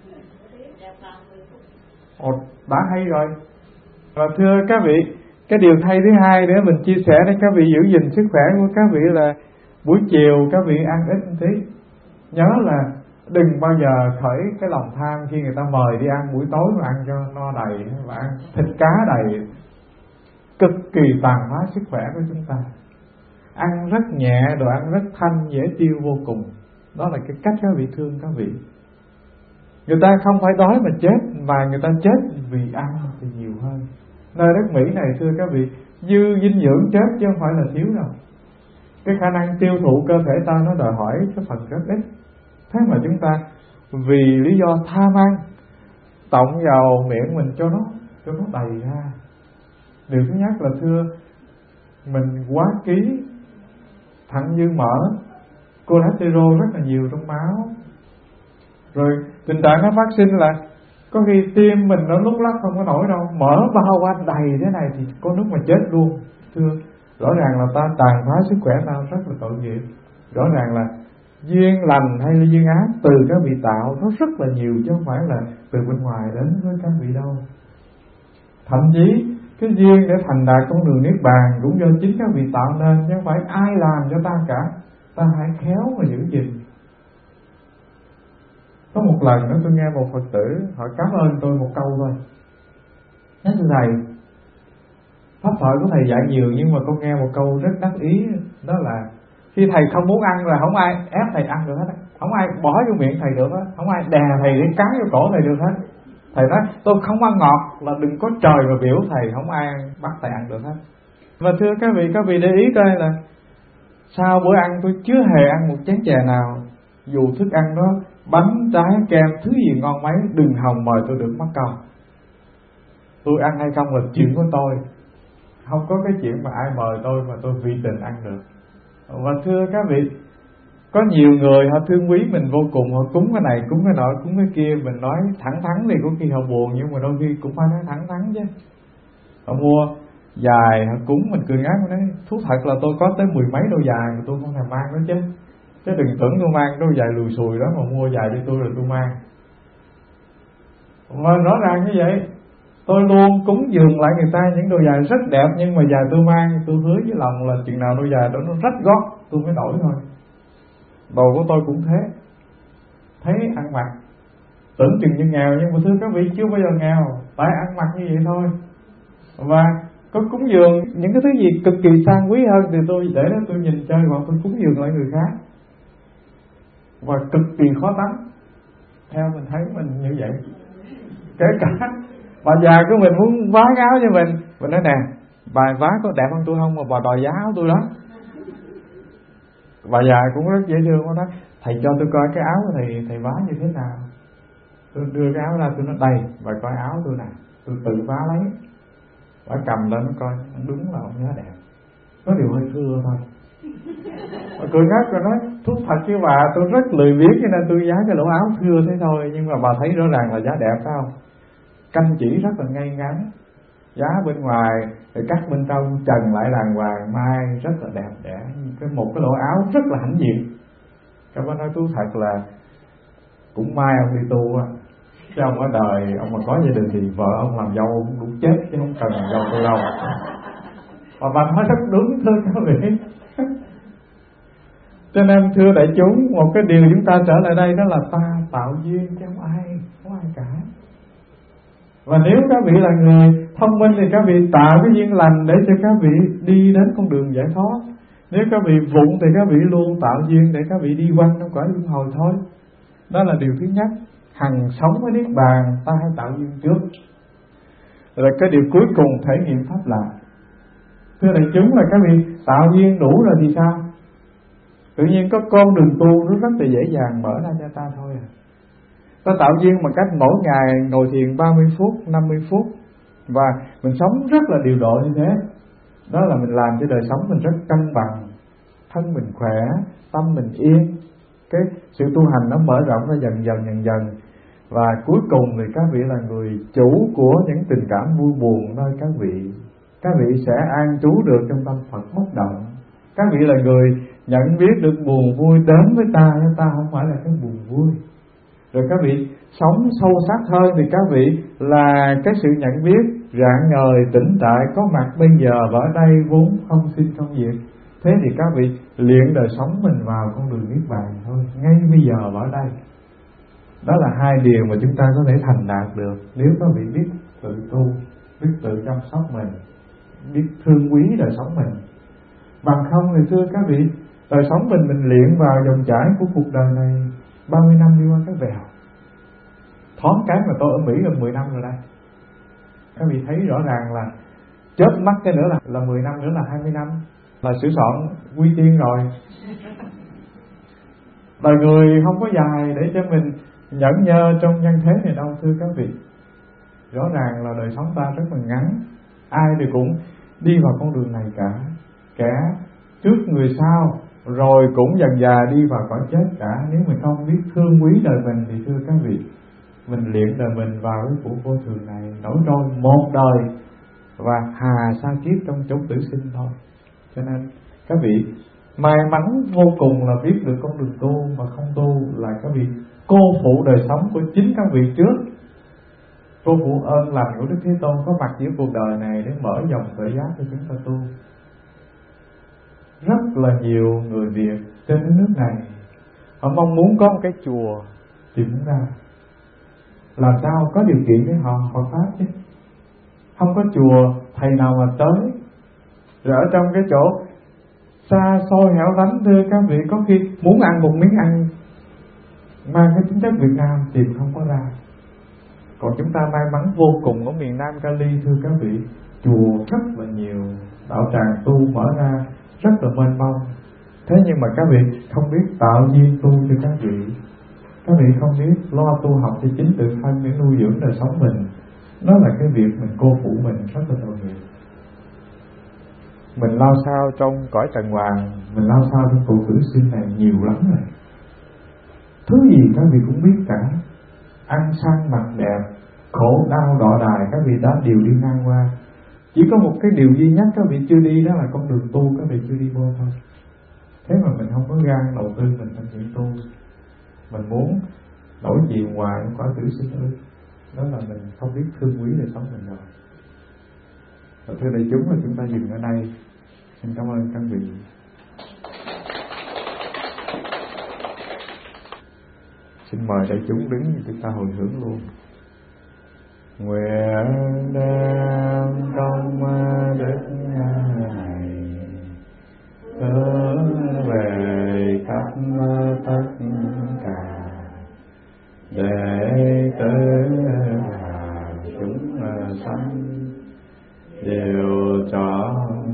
[SPEAKER 1] Đã hay rồi. Và thưa các vị, cái điều hay thứ hai để mình chia sẻ để các vị giữ gìn sức khỏe của các vị là buổi chiều các vị ăn ít một tí. Nhớ là đừng bao giờ khởi cái lòng tham khi người ta mời đi ăn buổi tối mà ăn cho no đầy, và ăn thịt cá đầy, cực kỳ tàn phá sức khỏe của chúng ta. Ăn rất nhẹ, đồ ăn rất thanh, dễ tiêu vô cùng. Đó là cái cách các vị thương các vị. Người ta không phải đói mà chết, mà người ta chết vì ăn thì nhiều hơn. Nơi đất Mỹ này thưa các vị, dư dinh dưỡng chết chứ không phải là thiếu đâu. Cái khả năng tiêu thụ cơ thể ta nó đòi hỏi cái phần rất ít. Thế mà chúng ta vì lý do tham ăn, tọng vào miệng mình cho nó đầy ra. Điều thứ nhất là thưa, mình quá ký, thận dư mỡ, cholesterol rất là nhiều trong máu. Rồi tình trạng nó phát sinh là có khi tim mình nó lúc lắc không có nổi đâu, mỡ bao quanh đầy thế này thì có lúc mà chết luôn. Thưa, rõ ràng là ta tàn phá sức khỏe ta rất là tội nghiệp. Rõ ràng là duyên lành hay là duyên ác từ các vị tạo nó rất là nhiều, chứ không phải là từ bên ngoài đến với các vị đâu. Thậm chí cái duyên để thành đạt con đường niết bàn cũng do chính các vị tạo nên, chứ không phải ai làm cho ta cả. Ta hãy khéo mà giữ gìn. Có một lần đó tôi nghe một Phật tử họ cảm ơn tôi một câu thôi. Nói thưa thầy, pháp thoại của thầy dạy nhiều nhưng mà con nghe một câu rất đắc ý. Đó là khi thầy không muốn ăn là không ai ép thầy ăn được hết, không ai bỏ vô miệng thầy được hết, không ai đè thầy để cắn vô cổ thầy được hết. Thầy nói tôi không ăn ngọt là đừng có trời mà biểu thầy, không ai bắt thầy ăn được hết. Và thưa các vị để ý coi là sau bữa ăn tôi chưa hề ăn một chén chè nào, dù thức ăn đó bánh, trái, kem, thứ gì ngon mấy, đừng hòng mời tôi được mắc câu. Tôi ăn hay không là chuyện của tôi, không có cái chuyện mà ai mời tôi mà tôi vì tình ăn được. Và thưa các vị, có nhiều người họ thương quý mình vô cùng, họ cúng cái này, cúng cái nọ, cúng cái kia. Mình nói thẳng thắn thì có khi họ buồn, nhưng mà đôi khi cũng phải nói thẳng thắn chứ. Họ mua dài, họ cúng mình cười ngán, nói thú thật là tôi có tới 10 mấy đôi dài mà tôi không thèm mang đó chứ. Chứ đừng tưởng tôi mang đôi giày lùi xùi đó mà mua giày cho tôi rồi tôi mang. Và rõ ràng như vậy, tôi luôn cúng dường lại người ta những đôi giày rất đẹp, nhưng mà giày tôi mang, tôi hứa với lòng là chừng nào đôi giày đó nó rách gót tôi mới đổi thôi. Đồ của tôi cũng thế, thấy ăn mặc tưởng chừng như nghèo, nhưng mà thưa các vị chưa bao giờ nghèo, phải ăn mặc như vậy thôi. Và có cúng dường những cái thứ gì cực kỳ sang quý hơn thì tôi để đó tôi nhìn chơi, hoặc tôi cúng dường lại người khác. Và cực kỳ khó tánh, theo mình thấy mình như vậy. Kể cả bà già của mình muốn vá áo cho mình nói nè, bà vá có đẹp hơn tôi không mà bà đòi giá áo tôi đó. Bà già cũng rất dễ thương, nói thầy cho tôi coi cái áo của thầy vá như thế nào. Tôi đưa cái áo ra, tôi nói đây, bà coi áo tôi nè, tôi tự vá lấy. Bà cầm lên nó coi, đúng là ông nhớ đẹp, có điều hơi thưa thôi. Bà cười ngất rồi nói thú thật với bà, tôi rất lười biếng cho nên tôi giá cái lỗ áo thưa thế thôi, nhưng mà bà thấy rõ ràng là giá đẹp phải không? Canh chỉ rất là ngay ngắn, giá bên ngoài rồi cắt bên trong trần lại đàng hoàng, mai rất là đẹp đẽ, một cái lỗ áo rất là hãnh diện. Các bạn nói thú thật là cũng mai ông đi tu á, chứ ông ở đời ông mà có gia đình thì vợ ông làm dâu ông cũng chết chứ không cần làm dâu tôi đâu. Và bà nói rất đúng thưa các vị. Cho nên thưa đại chúng, một cái điều chúng ta trở lại đây đó là ta tạo duyên chứ không ai cả. Và nếu các vị là người thông minh thì các vị tạo cái duyên lành để cho các vị đi đến con đường giải thoát. Nếu các vị vụng thì các vị luôn tạo duyên để các vị đi quanh trong cõi luân hồi thôi. Đó là điều thứ nhất. Hằng sống với niết bàn ta hãy tạo duyên trước. Rồi cái điều cuối cùng thể nghiệm pháp lạc. Thưa đại chúng là các vị tạo duyên đủ rồi thì sao? Tự nhiên có con đường tu nó rất là dễ dàng mở ra cho ta thôi à. Ta tạo duyên bằng cách mỗi ngày ngồi thiền 30 phút, 50 phút và mình sống rất là điều độ như thế. Đó là mình làm cho đời sống mình rất cân bằng, thân mình khỏe, tâm mình yên. Cái sự tu hành nó mở rộng ra dần dần. Và cuối cùng thì các vị là người chủ của những tình cảm vui buồn nơi các vị. Các vị sẽ an trú được trong tâm Phật bất động. Các vị là người nhận biết được buồn vui đến với ta không phải là cái buồn vui. Rồi các vị sống sâu sắc hơn thì các vị là cái sự nhận biết rạng ngời tĩnh tại có mặt bây giờ và ở đây vốn không sinh không diệt. Thế thì các vị luyện đời sống mình vào con đường niết bàn thôi, ngay bây giờ và ở đây. Đó là hai điều mà chúng ta có thể thành đạt được nếu các vị biết tự tu, biết tự chăm sóc mình, biết thương quý đời sống mình. Bằng không thì thưa các vị, đời sống mình luyện vào dòng chảy của cuộc đời này 30 năm đi qua cái vèo. Thoáng cái mà tôi ở Mỹ gần 10 năm rồi đây. Các vị thấy rõ ràng là chớp mắt cái nữa là 10 năm nữa là 20 năm, là sửa soạn quy tiên rồi. Đời người không có dài để cho mình nhẫn nhơ trong nhân thế này đâu thưa các vị. Rõ ràng là đời sống ta rất là ngắn. Ai thì cũng đi vào con đường này cả, kẻ trước người sau, rồi cũng dần dà đi vào cõi chết cả. Nếu mình không biết thương quý đời mình thì thưa các vị, mình luyện đời mình vào cái phủ vô thường này, nổi trôi một đời và hà sa kiếp trong chốn tử sinh thôi. Cho nên các vị may mắn vô cùng là biết được con đường tu, mà không tu là các vị cô phụ đời sống của chính các vị trước, cô phụ ơn lành của Đức Thế Tôn có mặt giữa cuộc đời này để mở dòng khởi giác cho chúng ta tu. Rất là nhiều người Việt trên cái nước này họ mong muốn có một cái chùa tìm muốn ra, làm sao có điều kiện để họ pháp chứ. Không có chùa thầy nào mà tới. Rồi ở trong cái chỗ xa xôi hẻo lánh thưa các vị, có khi muốn ăn một miếng ăn mang cái tính chất Việt Nam tìm không có ra. Còn chúng ta may mắn vô cùng ở miền Nam Cali thưa các vị, chùa rất là nhiều, đạo tràng tu mở ra rất là mênh mông. Thế nhưng mà các vị không biết tạo duyên tu cho các vị, các vị không biết lo tu học cho chính tự thân để nuôi dưỡng đời sống mình. Đó là cái việc mình cô phụ mình rất là tội nghiệp. Mình lao sao trong cõi trần hoàng, mình lao sao trong cuộc tử sinh này nhiều lắm rồi. Thứ gì các vị cũng biết cả, ăn sang mặc đẹp, khổ đau đọa đài các vị đã đều đi ngang qua. Chỉ có một cái điều duy nhất các vị chưa đi, đó là con đường tu các vị chưa đi vô thôi. Thế mà mình không có gan đầu tư mình thành chuyện tu. Mình muốn nổi chiều ngoài cõi tử sinh ư? Đó là mình không biết thương quý đời sống mình rồi. Và thưa đại chúng là chúng ta dừng ở đây. Xin cảm ơn các vị. Xin mời đại chúng đứng chúng ta hồi hướng luôn. Nguyện đem công đức này hướng về khắp tất cả đệ tử chúng sanh đều trọn